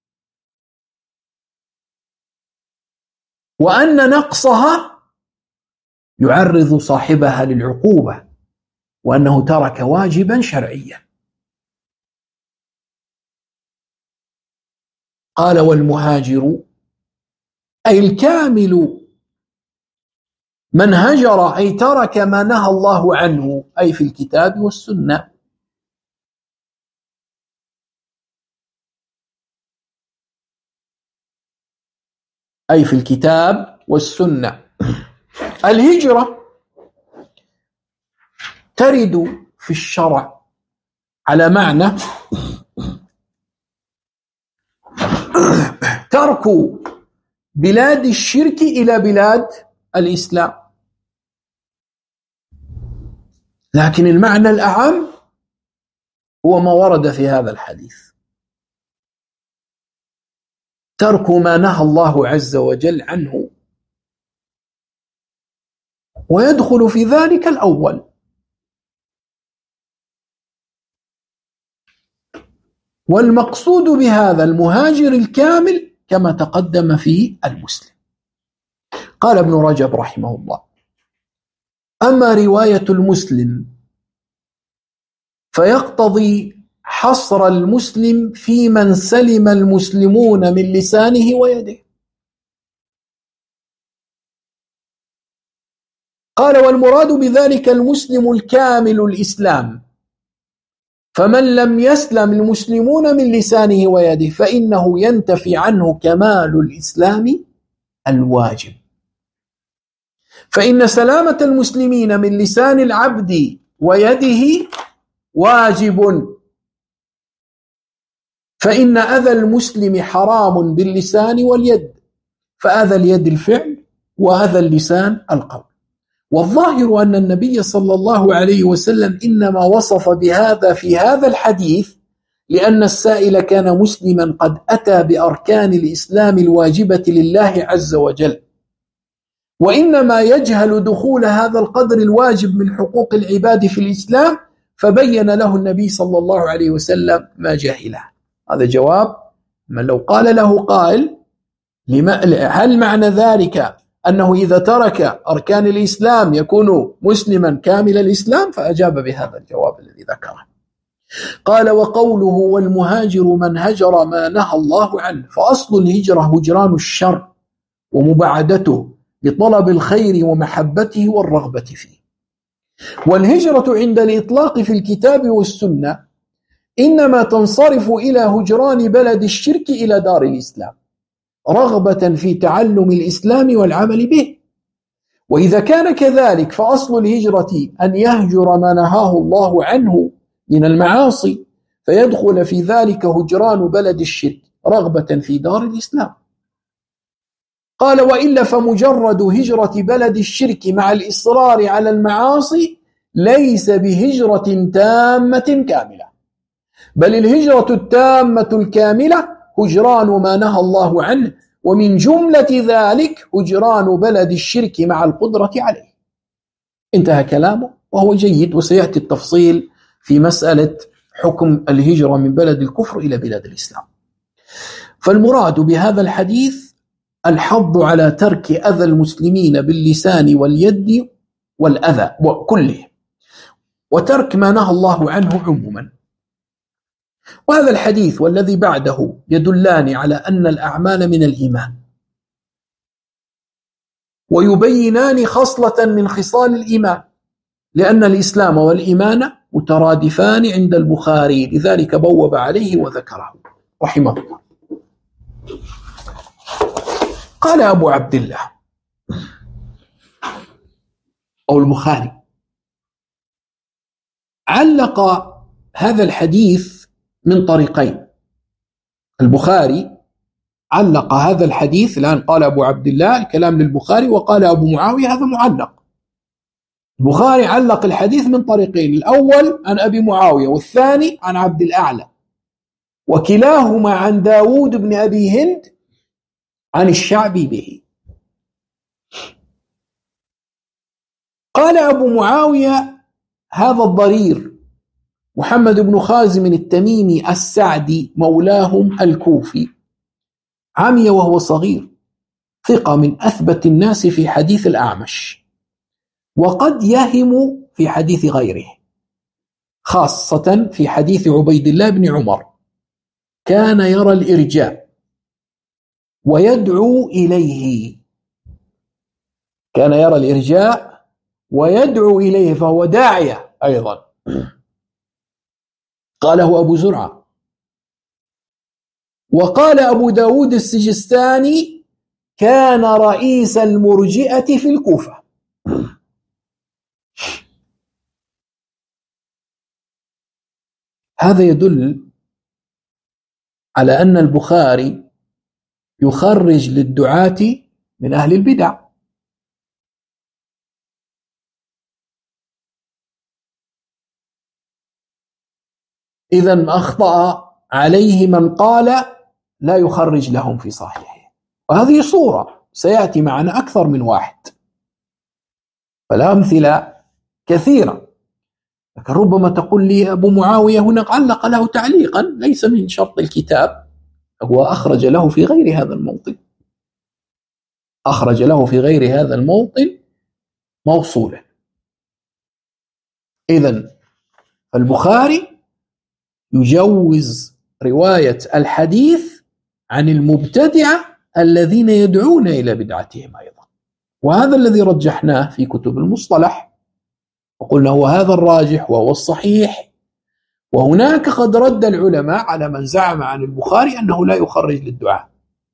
وأن نقصها يعرض صاحبها للعقوبة، وأنه ترك واجبا شرعيا. قال: والمهاجر أي الكامل من هجر، أي ترك ما نهى الله عنه، أي في الكتاب والسنة. أي في الكتاب والسنة. الهجرة ترد في الشرع على معنى ترك بلاد الشرك إلى بلاد الإسلام، لكن المعنى الأعم هو ما ورد في هذا الحديث: ترك ما نهى الله عز وجل عنه، ويدخل في ذلك الأول. والمقصود بهذا المهاجر الكامل كما تقدم في المسلم. قال ابن رجب رحمه الله: أما رواية المسلم فيقتضي حصر المسلم في من سلم المسلمون من لسانه ويده. قال: والمراد بذلك المسلم الكامل الإسلام، فمن لم يسلم المسلمون من لسانه ويده فإنه ينتفي عنه كمال الإسلام الواجب، فإن سلامة المسلمين من لسان العبد ويده واجب، فإن أذى المسلم حرام باللسان واليد، فأذى اليد الفعل وأذى اللسان القول. والظاهر أن النبي صلى الله عليه وسلم إنما وصف بهذا في هذا الحديث لأن السائل كان مسلما قد أتى بأركان الإسلام الواجبة لله عز وجل، وإنما يجهل دخول هذا القدر الواجب من حقوق العباد في الإسلام، فبين له النبي صلى الله عليه وسلم ما جهله. هذا جواب من لو قال له قائل: هل معنى ذلك أنه إذا ترك أركان الإسلام يكون مسلما كامل الإسلام؟ فأجاب بهذا الجواب الذي ذكره. قال: وقوله: والمهاجر من هجر ما نهى الله عنه، فأصل الهجرة هجران الشر ومباعدته بطلب الخير ومحبته والرغبة فيه. والهجرة عند الإطلاق في الكتاب والسنة إنما تنصرف إلى هجران بلد الشرك إلى دار الإسلام، رغبة في تعلم الإسلام والعمل به. وإذا كان كذلك فأصل الهجرة أن يهجر ما نهاه الله عنه من المعاصي، فيدخل في ذلك هجران بلد الشرك رغبة في دار الإسلام. قال: وإلا فمجرد هجرة بلد الشرك مع الإصرار على المعاصي ليس بهجرة تامة كاملة، بل الهجرة التامة الكاملة هجران ما نهى الله عنه، ومن جملة ذلك هجران بلد الشرك مع القدرة عليه. انتهى كلامه، وهو جيد، وسيأتي التفصيل في مسألة حكم الهجرة من بلد الكفر إلى بلاد الإسلام. فالمراد بهذا الحديث الحض على ترك أذى المسلمين باللسان واليد والأذى كله، وترك ما نهى الله عنه عموما. وهذا الحديث والذي بعده يدلان على أن الأعمال من الإيمان، ويبينان خصلة من خصال الإيمان، لأن الإسلام والإيمان مترادفان عند البخاري، لذلك بوب عليه وذكره رحمه الله. قال أبو عبد الله أو البخاري: علق هذا الحديث من طريقين. البخاري علق هذا الحديث، الآن قال أبو عبد الله الكلام للبخاري وقال أبو معاوية هذا معلق. البخاري علق الحديث من طريقين، الأول عن أبي معاوية والثاني عن عبد الأعلى، وكلاهما عن داود بن أبي هند عن الشعبي به. قال أبو معاوية هذا الضرير محمد بن خازم التميمي السعدي مولاهم الكوفي، عمي وهو صغير، ثقة من أثبت الناس في حديث الأعمش، وقد يهم في حديث غيره، خاصة في حديث عبيد الله بن عمر، كان يرى الإرجاء ويدعو إليه، كان يرى الإرجاء ويدعو إليه، فهو داعية أيضا. قاله أبو زرعة. وقال أبو داود السجستاني كان رئيس المرجئة في الكوفة. هذا يدل على أن البخاري يخرج للدعاة من أهل البدع. إذن أخطأ عليه من قال لا يخرج لهم في صحيحه، وهذه صورة سيأتي معنا أكثر من واحد، فالأمثلة كثيرة. لكن ربما تقول لي أبو معاوية هنا علق له تعليقا ليس من شرط الكتاب، هو أخرج له في غير هذا الموطن، أخرج له في غير هذا الموطن موصولا. إذن البخاري يجوز رواية الحديث عن المبتدعة الذين يدعون إلى بدعتهم أيضا، وهذا الذي رجحناه في كتب المصطلح وقلنا هو هذا الراجح وهو الصحيح. وهناك قد رد العلماء على من زعم عن البخاري أنه لا يخرج للدعاء.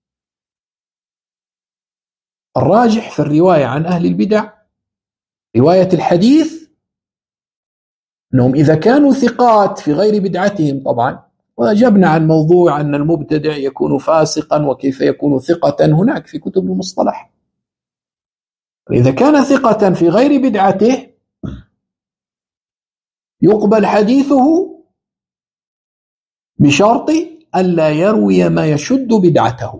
الراجح في الرواية عن أهل البدع رواية الحديث أنهم إذا كانوا ثقات في غير بدعتهم، طبعا وأجبنا عن موضوع أن المبتدع يكون فاسقا وكيف يكون ثقة هناك في كتب المصطلح. إذا كان ثقة في غير بدعته يقبل حديثه بشرط ألا يروي ما يشد بدعته.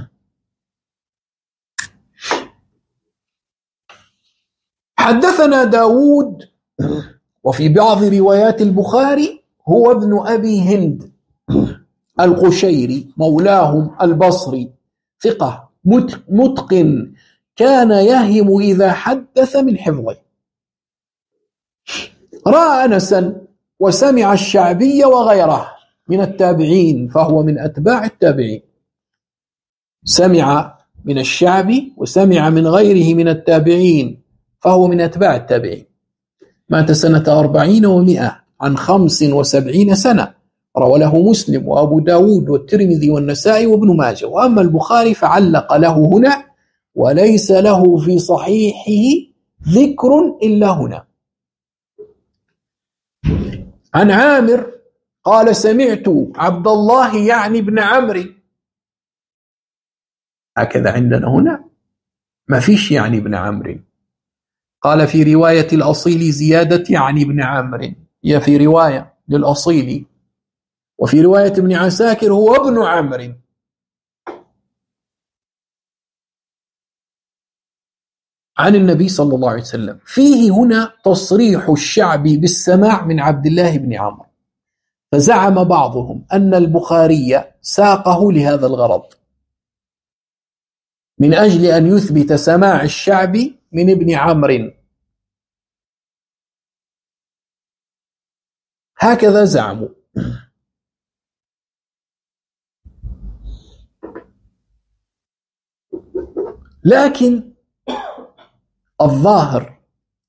حدثنا داود، وفي بعض روايات البخاري هو ابن أبي هند القشيري مولاهم البصري، ثقة متقن، كان يهم إذا حدث من حفظه. رأى أنسا وسمع الشعبي وغيره من التابعين، فهو من أتباع التابعين. سمع من الشعبي وسمع من غيره من التابعين، فهو من أتباع التابعين. مات سنة 40 و100 عن 75 سنة، روى له مسلم وأبو داود والترمذي والنسائي وابن ماجه. وأما البخاري فعلق له هنا، وليس له في صحيحه ذكر إلا هنا. عن عامر قال سمعت عبد الله يعني ابن عمرو، هكذا عندنا هنا ما فيش يعني ابن عمرو. قال في رواية الأصيل زيادة يعني ابن عمرو، هي في رواية للأصيل، وفي رواية ابن عساكر هو ابن عمرو. عن النبي صلى الله عليه وسلم. فيه هنا تصريح الشعبي بالسماع من عبد الله بن عمرو، فزعم بعضهم أن البخاري ساقه لهذا الغرض، من أجل أن يثبت سماع الشعبي من ابن عمرو، هكذا زعموا. لكن الظاهر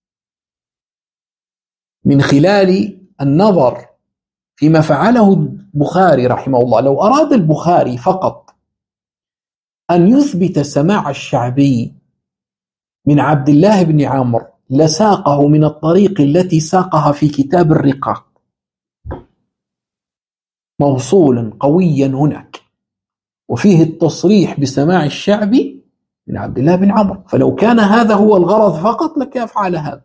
من خلال النظر فيما فعله البخاري رحمه الله، لو أراد البخاري فقط أن يثبت سماع الشعبي من عبد الله بن عمرو لساقه من الطريق التي ساقها في كتاب الرقاق، موصولا قويا هناك، وفيه التصريح بسماع الشعبي من عبد الله بن عمرو، فلو كان هذا هو الغرض فقط لكان فعل هذا.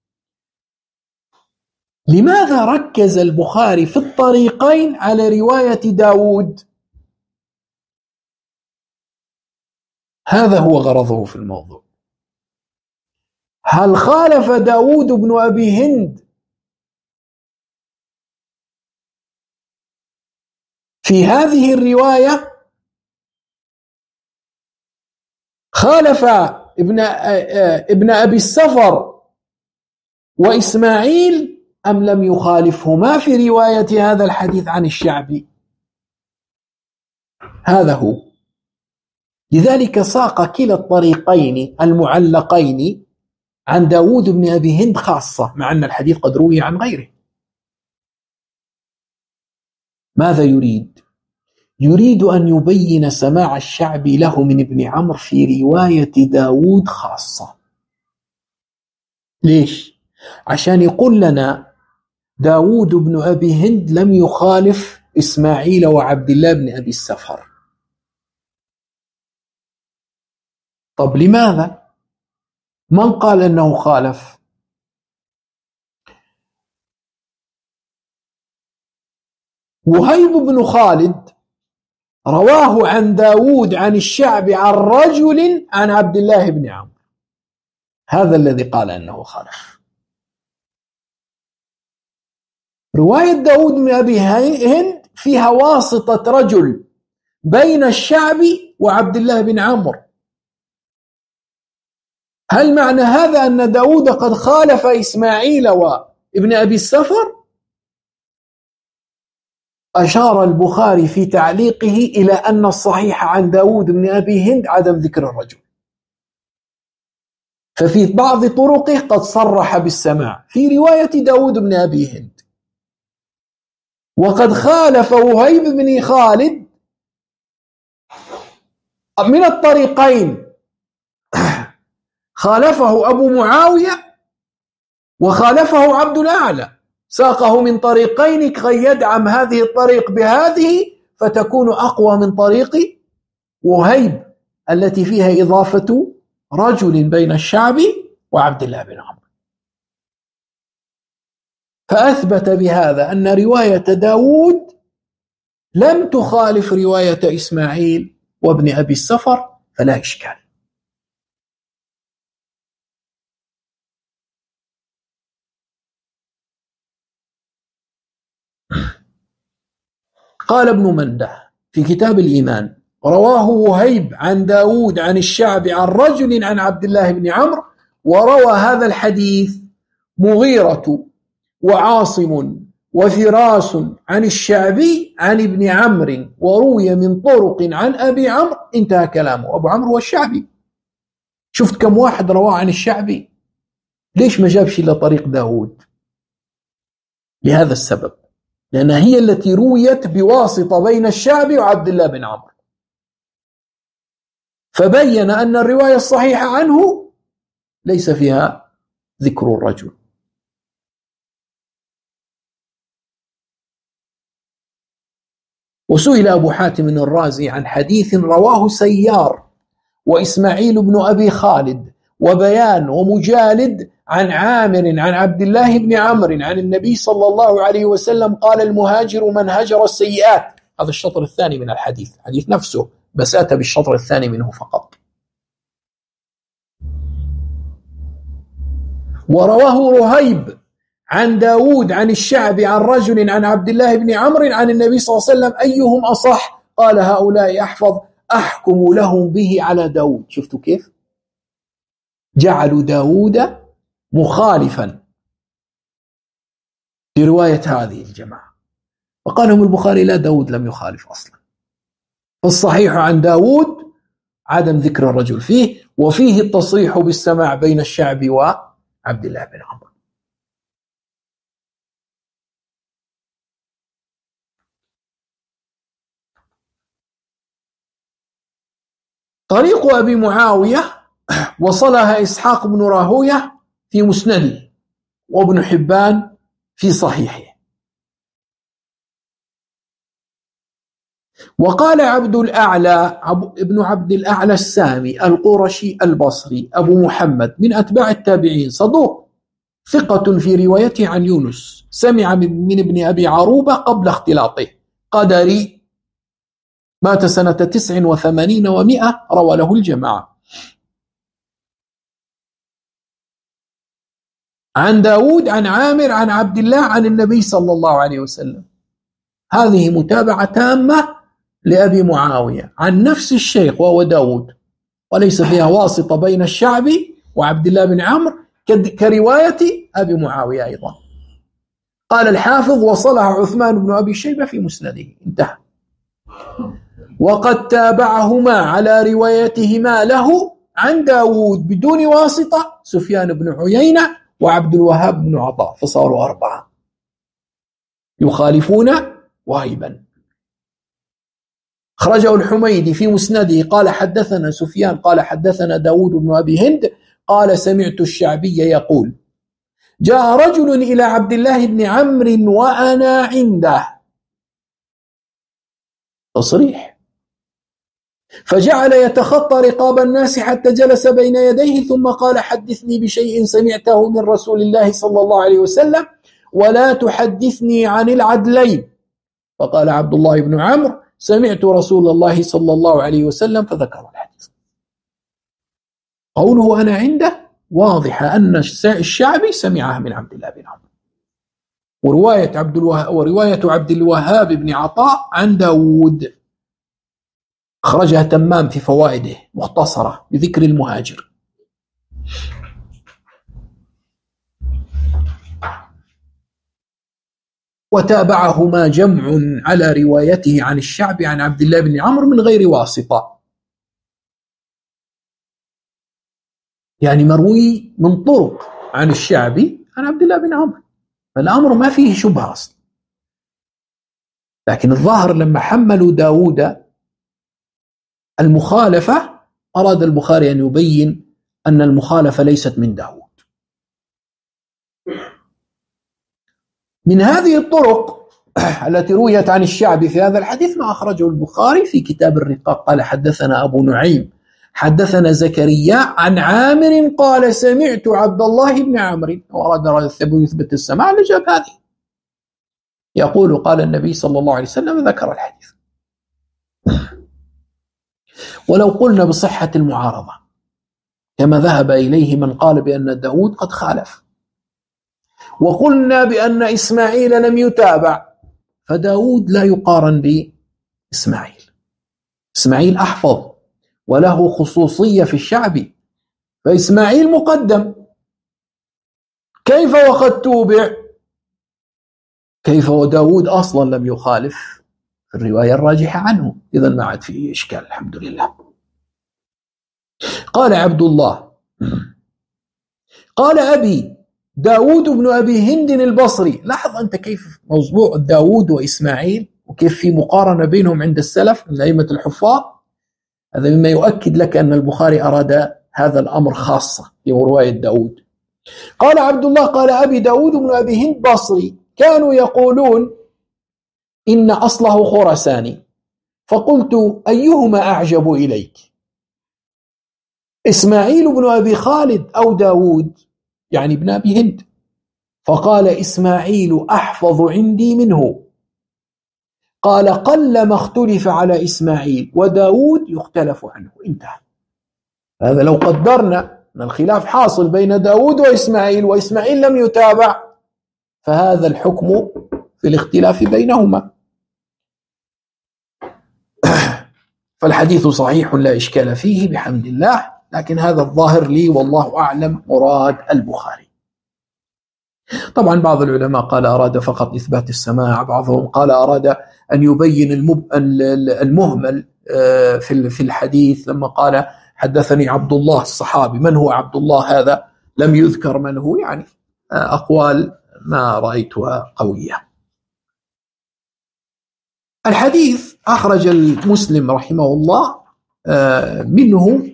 لماذا ركز البخاري في الطريقين على رواية داود؟ هذا هو غرضه في الموضوع. هل خالف داود بن أبي هند في هذه الرواية؟ خالف ابن أبي السفر وإسماعيل أم لم يخالفهما في رواية هذا الحديث عن الشعبي؟ هذا هو. لذلك ساق كلا الطريقين المعلقين عن داود بن أبي هند خاصة، مع أن الحديث قد روي عن غيره. ماذا يريد؟ يريد أن يبين سماع الشعبي له من ابن عمرو في رواية داود خاصة. ليش؟ عشان يقول لنا داود بن أبي هند لم يخالف إسماعيل وعبد الله بن أبي السفر. طب لماذا؟ من قال أنه خالف؟ وهيب بن خالد رواه عن داود عن الشعبي عن رجل عن عبد الله بن عمرو، هذا الذي قال أنه خالف. رواية داود بن أبي هند فيها واسطة رجل بين الشعبي وعبد الله بن عمرو. هل معنى هذا أن داود قد خالف إسماعيل وابن أبي السفر؟ أشار البخاري في تعليقه إلى أن الصحيح عن داود بن أبي هند عدم ذكر الرجل، ففي بعض طرقه قد صرح بالسماع في رواية داود بن أبي هند، وقد خالف وهيب بن خالد من الطريقين، خالفه أبو معاوية وخالفه عبد الأعلى، ساقه من طريقين كي يدعم هذه الطريق بهذه فتكون أقوى من طريق وهيب التي فيها إضافة رجل بين الشعبي وعبد الله بن عمرو. فأثبت بهذا أن رواية داود لم تخالف رواية إسماعيل وابن أبي السفر، فلا إشكال. قال ابن منده في كتاب الإيمان: رواه وهيب عن داود عن الشعبي عن رجل عن عبد الله بن عمرو، وروى هذا الحديث مغيرة وعاصم وفراس عن الشعبي عن ابن عمرو، وروي من طرق عن أبي عمرو. انتهى كلامه. أبو عمرو هو الشعبي. شفت كم واحد رواه عن الشعبي؟ ليش ما جابش إلا طريق داود؟ لهذا السبب، لأنها هي التي رويت بواسطة بين الشعبي وعبد الله بن عمرو، فبين أن الرواية الصحيحة عنه ليس فيها ذكر الرجل. وسئل أبو حاتم الرازي عن حديث رواه سيار وإسماعيل بن أبي خالد وبيان ومجالد عن عامر عن عبد الله بن عمرو عن النبي صلى الله عليه وسلم قال: المهاجر من هجر السيئات. هذا الشطر الثاني من الحديث، الحديث نفسه بس أتى بالشطر الثاني منه فقط. ورواه رهيب عن داود عن الشعبي عن رجل عن عبد الله بن عمرو عن النبي صلى الله عليه وسلم: أيهم أصح؟ قال: هؤلاء أحفظ، أحكم لهم به على داود. شفتوا كيف؟ جعلوا داود مخالفا لرواية هذه الجماعة، وقال لهم البخاري: لا، داود لم يخالف أصلا، الصحيح عن داود عدم ذكر الرجل فيه، وفيه التصريح بالسماع بين الشعبي وعبد الله بن عمرو. طريق أبي معاوية وصلها إسحاق بن راهوية في مسنده، وابن حبان في صحيحه. وقال عبد الأعلى ابن عبد الأعلى السامي القرشي البصري أبو محمد من أتباع التابعين، صدوق ثقة في روايته عن يونس، سمع من ابن أبي عروبة قبل اختلاطه، قدري، مات سنة 89 و100، روى له الجماعة. عن داود عن عامر عن عبد الله عن النبي صلى الله عليه وسلم. هذه متابعة تامة لأبي معاوية عن نفس الشيخ وهو داود، وليس فيها واسطة بين الشعبي وعبد الله بن عمرو كرواية أبي معاوية أيضا. قال الحافظ: وصلها عثمان بن أبي شيبة في مسنده. انتهى. وقد تابعهما على روايتهما له عن داود بدون واسطة سفيان بن عيينة وعبد الوهاب بن عطاء، فصاروا 4 يخالفون واهبا. خرجه الحميدي في مسنده قال: حدثنا سفيان قال حدثنا داود بن أبي هند قال: سمعت الشعبي يقول: جاء رجل إلى عبد الله بن عمرو وأنا عنده، تصريح، فجعل يتخطى رقاب الناس حتى جلس بين يديه، ثم قال: حدثني بشيء سمعته من رسول الله صلى الله عليه وسلم ولا تحدثني عن العدلين. فقال عبد الله بن عمرو: سمعت رسول الله صلى الله عليه وسلم، فذكر الحديث. قوله أنا عنده واضح أن الشعبي سمعها من عبد الله بن عمرو. ورواية عبد الوهاب بن عطاء عن داود أخرجها تمام في فوائده مختصرة بذكر المهاجر. وتابعهما جمع على روايته عن الشعبي عن عبد الله بن عمرو من غير واسطة، يعني مروي من طرق عن الشعبي عن عبد الله بن عمرو، فالأمر ما فيه شبهة أصلا. لكن الظاهر لما حملوا داود المخالفة أراد البخاري أن يبين أن المخالفة ليست من داود. من هذه الطرق التي رويت عن الشعبي في هذا الحديث ما أخرجه البخاري في كتاب الرقاق قال: حدثنا أبو نعيم حدثنا زكريا عن عامر قال: سمعت عبد الله بن عمرو، وأراد يثبت السماع لجاب هذه، يقول: قال النبي صلى الله عليه وسلم، ذكر الحديث. ولو قلنا بصحة المعارضة كما ذهب إليه من قال بأن داود قد خالف، وقلنا بأن إسماعيل لم يتابع، فداود لا يقارن بإسماعيل. إسماعيل أحفظ وله خصوصية في الشعب، فإسماعيل مقدم. كيف وقد توبع؟ كيف وداود أصلا لم يخالف في الرواية الراجحة عنه؟ إذا ما عاد فيه إشكال، الحمد لله. قال عبد الله: قال أبي داود بن أبي هند البصري. لاحظ أنت كيف موضوع داود وإسماعيل وكيف في مقارنة بينهم عند السلف من أئمة الحفاظ. هذا مما يؤكد لك أن البخاري أراد هذا الأمر خاصة في رواية داود. قال عبد الله: قال أبي داود بن أبي هند بصري، كانوا يقولون إن أصله خرساني، فقلت: أيهما أعجب إليك، إسماعيل بن أبي خالد أو داود، يعني ابن أبي هند؟ فقال: إسماعيل أحفظ عندي منه. قال: قل ما اختلف على إسماعيل، وداود يختلف عنه. انتهى. هذا لو قدرنا أن الخلاف حاصل بين داود وإسماعيل وإسماعيل لم يتابع، فهذا الحكم في الاختلاف بينهما. فالحديث صحيح لا إشكال فيه بحمد الله، لكن هذا الظاهر لي والله أعلم مراد البخاري. طبعا بعض العلماء قال أراد فقط إثبات السماع، بعضهم قال أراد أن يبين المهمل في الحديث لما قال: حدثني عبد الله الصحابي. من هو عبد الله هذا؟ لم يذكر من هو، يعني أقوال ما رأيتها قوية. الحديث أخرج المسلم رحمه الله منه،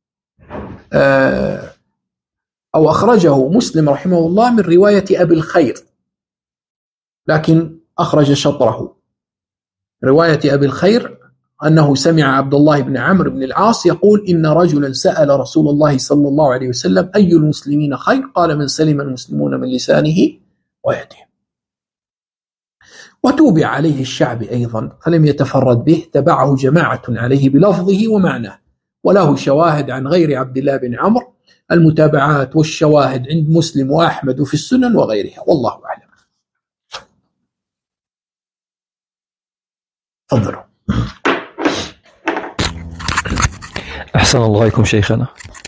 أو أخرجه مسلم رحمه الله من رواية أبي الخير، لكن أخرج شطره رواية أبي الخير أنه سمع عبد الله بن عمرو بن العاص يقول إن رجلا سأل رسول الله صلى الله عليه وسلم أي المسلمين خير؟ قال من سلم المسلمون من لسانه ويده. وتوبع عليه الشعب أيضا فلم يتفرد به، تبعه جماعة عليه بلفظه ومعناه، وله شواهد عن غير عبد الله بن عمرو. المتابعات والشواهد عند مسلم وأحمد وفي السنن وغيرها، والله أعلم. تفضلوا. أحسن الله إليكم شيخنا.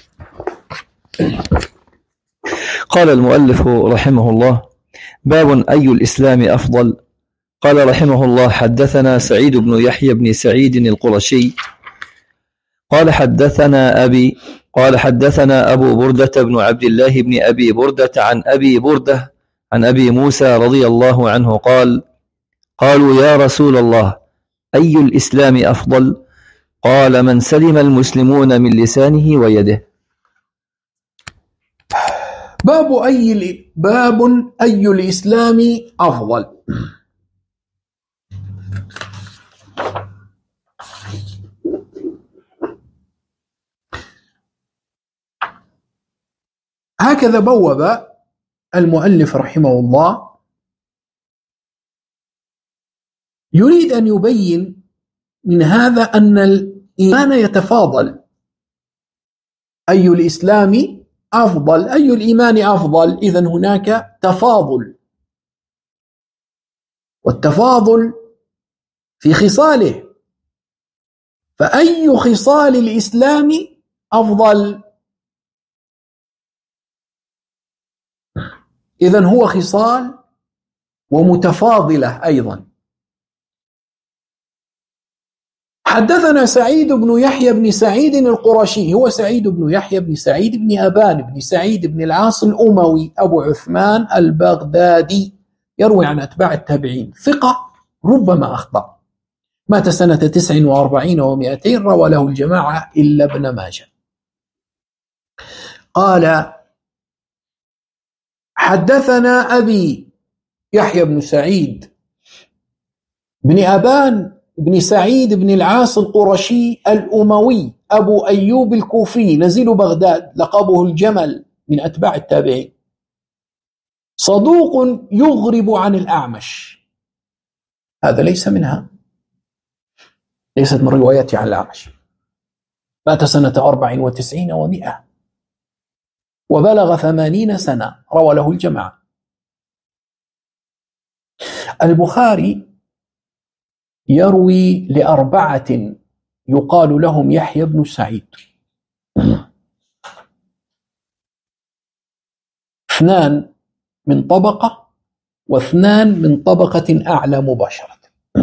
قال المؤلف رحمه الله: باب أي الإسلام أفضل. قال رحمه الله: حدثنا سعيد بن يحيى بن سعيد القرشي قال حدثنا أبي قال حدثنا أبو بردة بن عبد الله بن أبي بردة عن أبي بردة عن أبي موسى رضي الله عنه قال: قالوا يا رسول الله أي الإسلام أفضل؟ قال: من سلم المسلمون من لسانه ويده. باب أي الإسلام أفضل. هكذا بوب المؤلف رحمه الله، يريد أن يبين من هذا أن الإيمان يتفاضل. أي الإسلام أفضل، أي الإيمان أفضل، إذن هناك تفاضل، والتفاضل في خصاله، فأي خصال الإسلام أفضل؟ إذن هو خصال ومتفاضلة أيضا. حدثنا سعيد بن يحيى بن سعيد القرشي، هو سعيد بن يحيى بن سعيد بن أبان بن سعيد بن العاص الأموي أبو عثمان البغدادي، يروي عن أتباع التابعين، ثقة ربما أخطأ، مات سنة 49 و200، روى له الجماعة إلا ابن ماجه. قال: حدثنا أبي يحيى بن سعيد بن أبان بن سعيد بن العاص القرشي الأموي أبو أيوب الكوفي نزيل بغداد، لقبه الجمل، من أتباع التابعين، صدوق يغرب عن الأعمش. هذا ليس منها، ليست من روايته عن الأعمش. مات سنة 94 و100 وبلغ 80 سنة، روى له الجماعة. البخاري يروي لأربعة يقال لهم يحيى بن سعيد، 2 من طبقة و2 من طبقة أعلى مباشرة.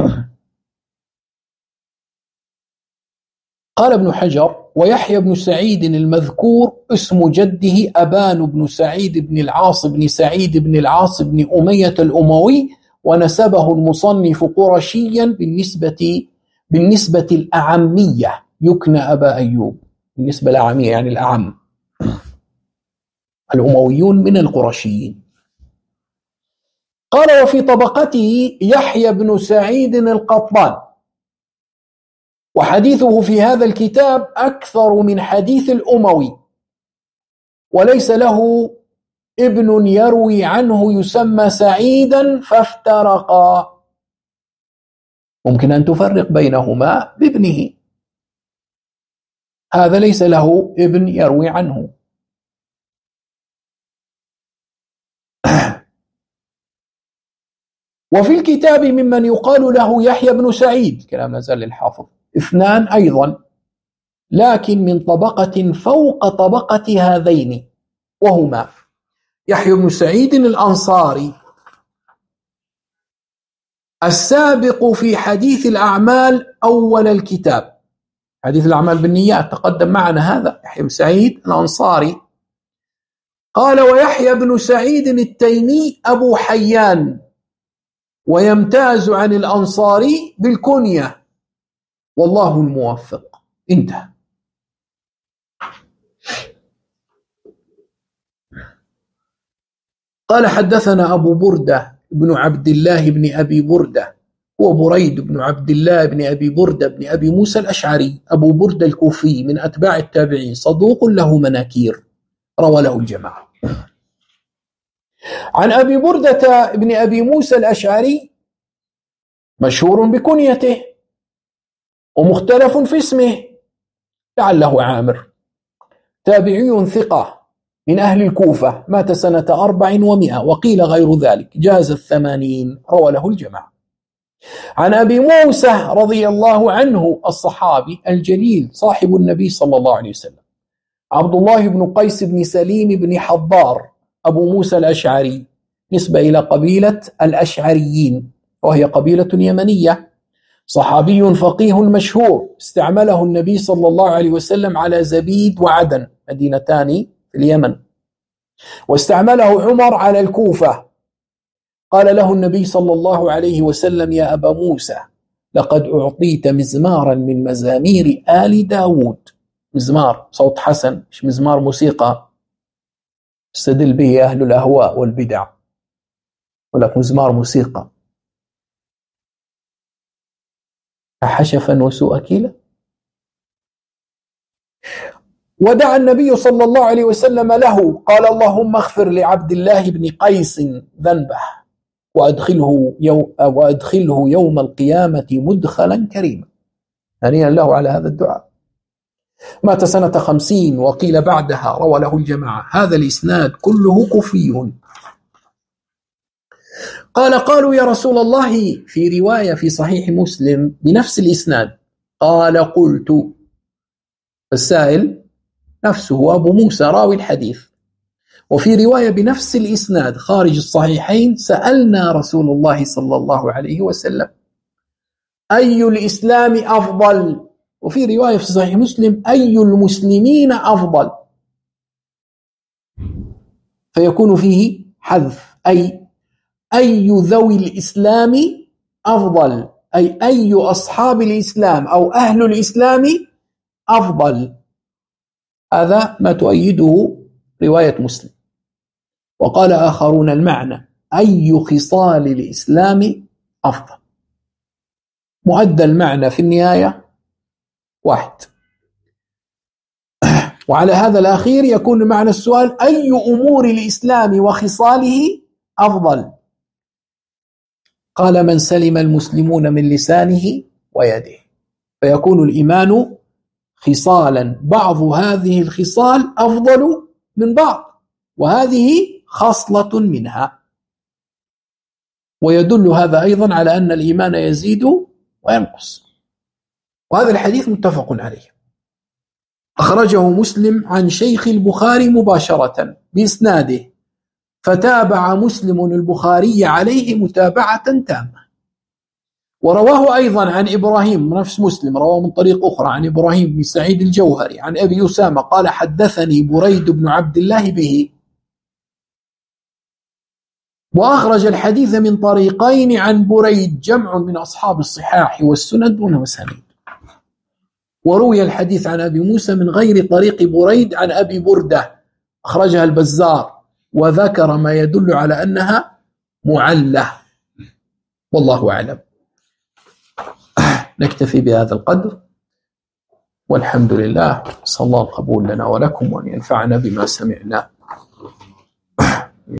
قال ابن حجر: ويحيى بن سعيد المذكور اسم جده أبان بن سعيد بن العاص بن سعيد بن العاص بن أمية الأموي، ونسبه المصنف قرشيا بالنسبة الأعمية، يكنى أبا أيوب، بالنسبة الأعمية يعني الأعم، الأمويون من القرشيين. قال: وفي طبقته يحيى بن سعيد القطان، وحديثه في هذا الكتاب أكثر من حديث الأموي، وليس له ابن يروي عنه يسمى سعيدا فافترقا. ممكن أن تفرق بينهما بابنه، هذا ليس له ابن يروي عنه. وفي الكتاب ممن يقال له يحيى بن سعيد، كلام نزل للحافظ، 2 أيضا، لكن من طبقة فوق طبقة هذين، وهما يحيى بن سعيد الأنصاري السابق في حديث الأعمال أول الكتاب، حديث الأعمال بالنيات تقدم معنا، هذا يحيى بن سعيد الأنصاري. قال: ويحيى بن سعيد التيمي أبو حيان، ويمتاز عن الأنصاري بالكنية، والله الموفق. انتهى. قال: حدثنا أبو بردة بن عبد الله بن أبي بردة، هو بريد بن عبد الله بن أبي بردة بن أبي موسى الأشعري أبو بردة الكوفي من أتباع التابعين، صدوق له مناكير، روى له الجماعة. عن أبي بردة بن أبي موسى الأشعري مشهور بكنيته ومختلف في اسمه، لعله عامر، تابعي ثقة من أهل الكوفة، مات سنة 400 وقيل غير ذلك، جاز 80، روى له الجماعة. عن أبي موسى رضي الله عنه الصحابي الجليل صاحب النبي صلى الله عليه وسلم، عبد الله بن قيس بن سليم بن حضار أبو موسى الأشعري، نسبة إلى قبيلة الأشعريين وهي قبيلة يمنية، صحابي فقيه مشهور، استعمله النبي صلى الله عليه وسلم على زبيد وعدن، مدينتان في اليمن، واستعمله عمر على الكوفة. قال له النبي صلى الله عليه وسلم: يا أبا موسى، لقد أعطيت مزمارا من مزامير آل داود. مزمار صوت حسن، مش مزمار موسيقى استدل به أهل الأهواء والبدع، ولكن مزمار موسيقى. حشفا وسوء كيلا. ودعا النبي صلى الله عليه وسلم له، قال: اللهم اغفر لعبد الله بن قيس ذنبه وأدخله يوم القيامة مدخلا كريما. هنيئا له على هذا الدعاء. مات سنة 50 وقيل بعدها، روى له الجماعة. هذا الإسناد كله كوفي. قالوا يا رسول الله، في رواية في صحيح مسلم بنفس الإسناد، قال: قلت، السائل نفسه أبو موسى راوي الحديث. وفي رواية بنفس الإسناد خارج الصحيحين، سألنا رسول الله صلى الله عليه وسلم: أي الإسلام أفضل؟ وفي رواية في صحيح مسلم: أي المسلمين أفضل؟ فيكون فيه حذف، أي ذوي الإسلام أفضل، أي أصحاب الإسلام أو أهل الإسلام أفضل. هذا ما تؤيده رواية مسلم. وقال آخرون المعنى: أي خصال الإسلام أفضل. مؤدى المعنى في النهاية واحد. وعلى هذا الأخير يكون معنى السؤال: أي أمور الإسلام وخصاله أفضل؟ قال: من سلم المسلمون من لسانه ويده. فيكون الإيمان خصالا، بعض هذه الخصال أفضل من بعض، وهذه خصلة منها. ويدل هذا أيضا على أن الإيمان يزيد وينقص. وهذا الحديث متفق عليه، أخرجه مسلم عن شيخ البخاري مباشرة بإسناده، فتابع مسلم البخاري عليه متابعة تامة. ورواه أيضا عن إبراهيم، نفس مسلم رواه من طريق أخرى عن إبراهيم بن سعيد الجوهري عن أبي أسامة قال: حدثني بريد بن عبد الله به. وأخرج الحديث من طريقين عن بريد جمع من أصحاب الصحاح والسند دون مسانيد. وروي الحديث عن أبي موسى من غير طريق بريد عن أبي بردة، أخرجها البزار، وذكر ما يدل على أنها معلة. والله أعلم. نكتفي بهذا القدر، والحمد لله. صلى الله القبول لنا ولكم، وأن ينفعنا بما سمعنا.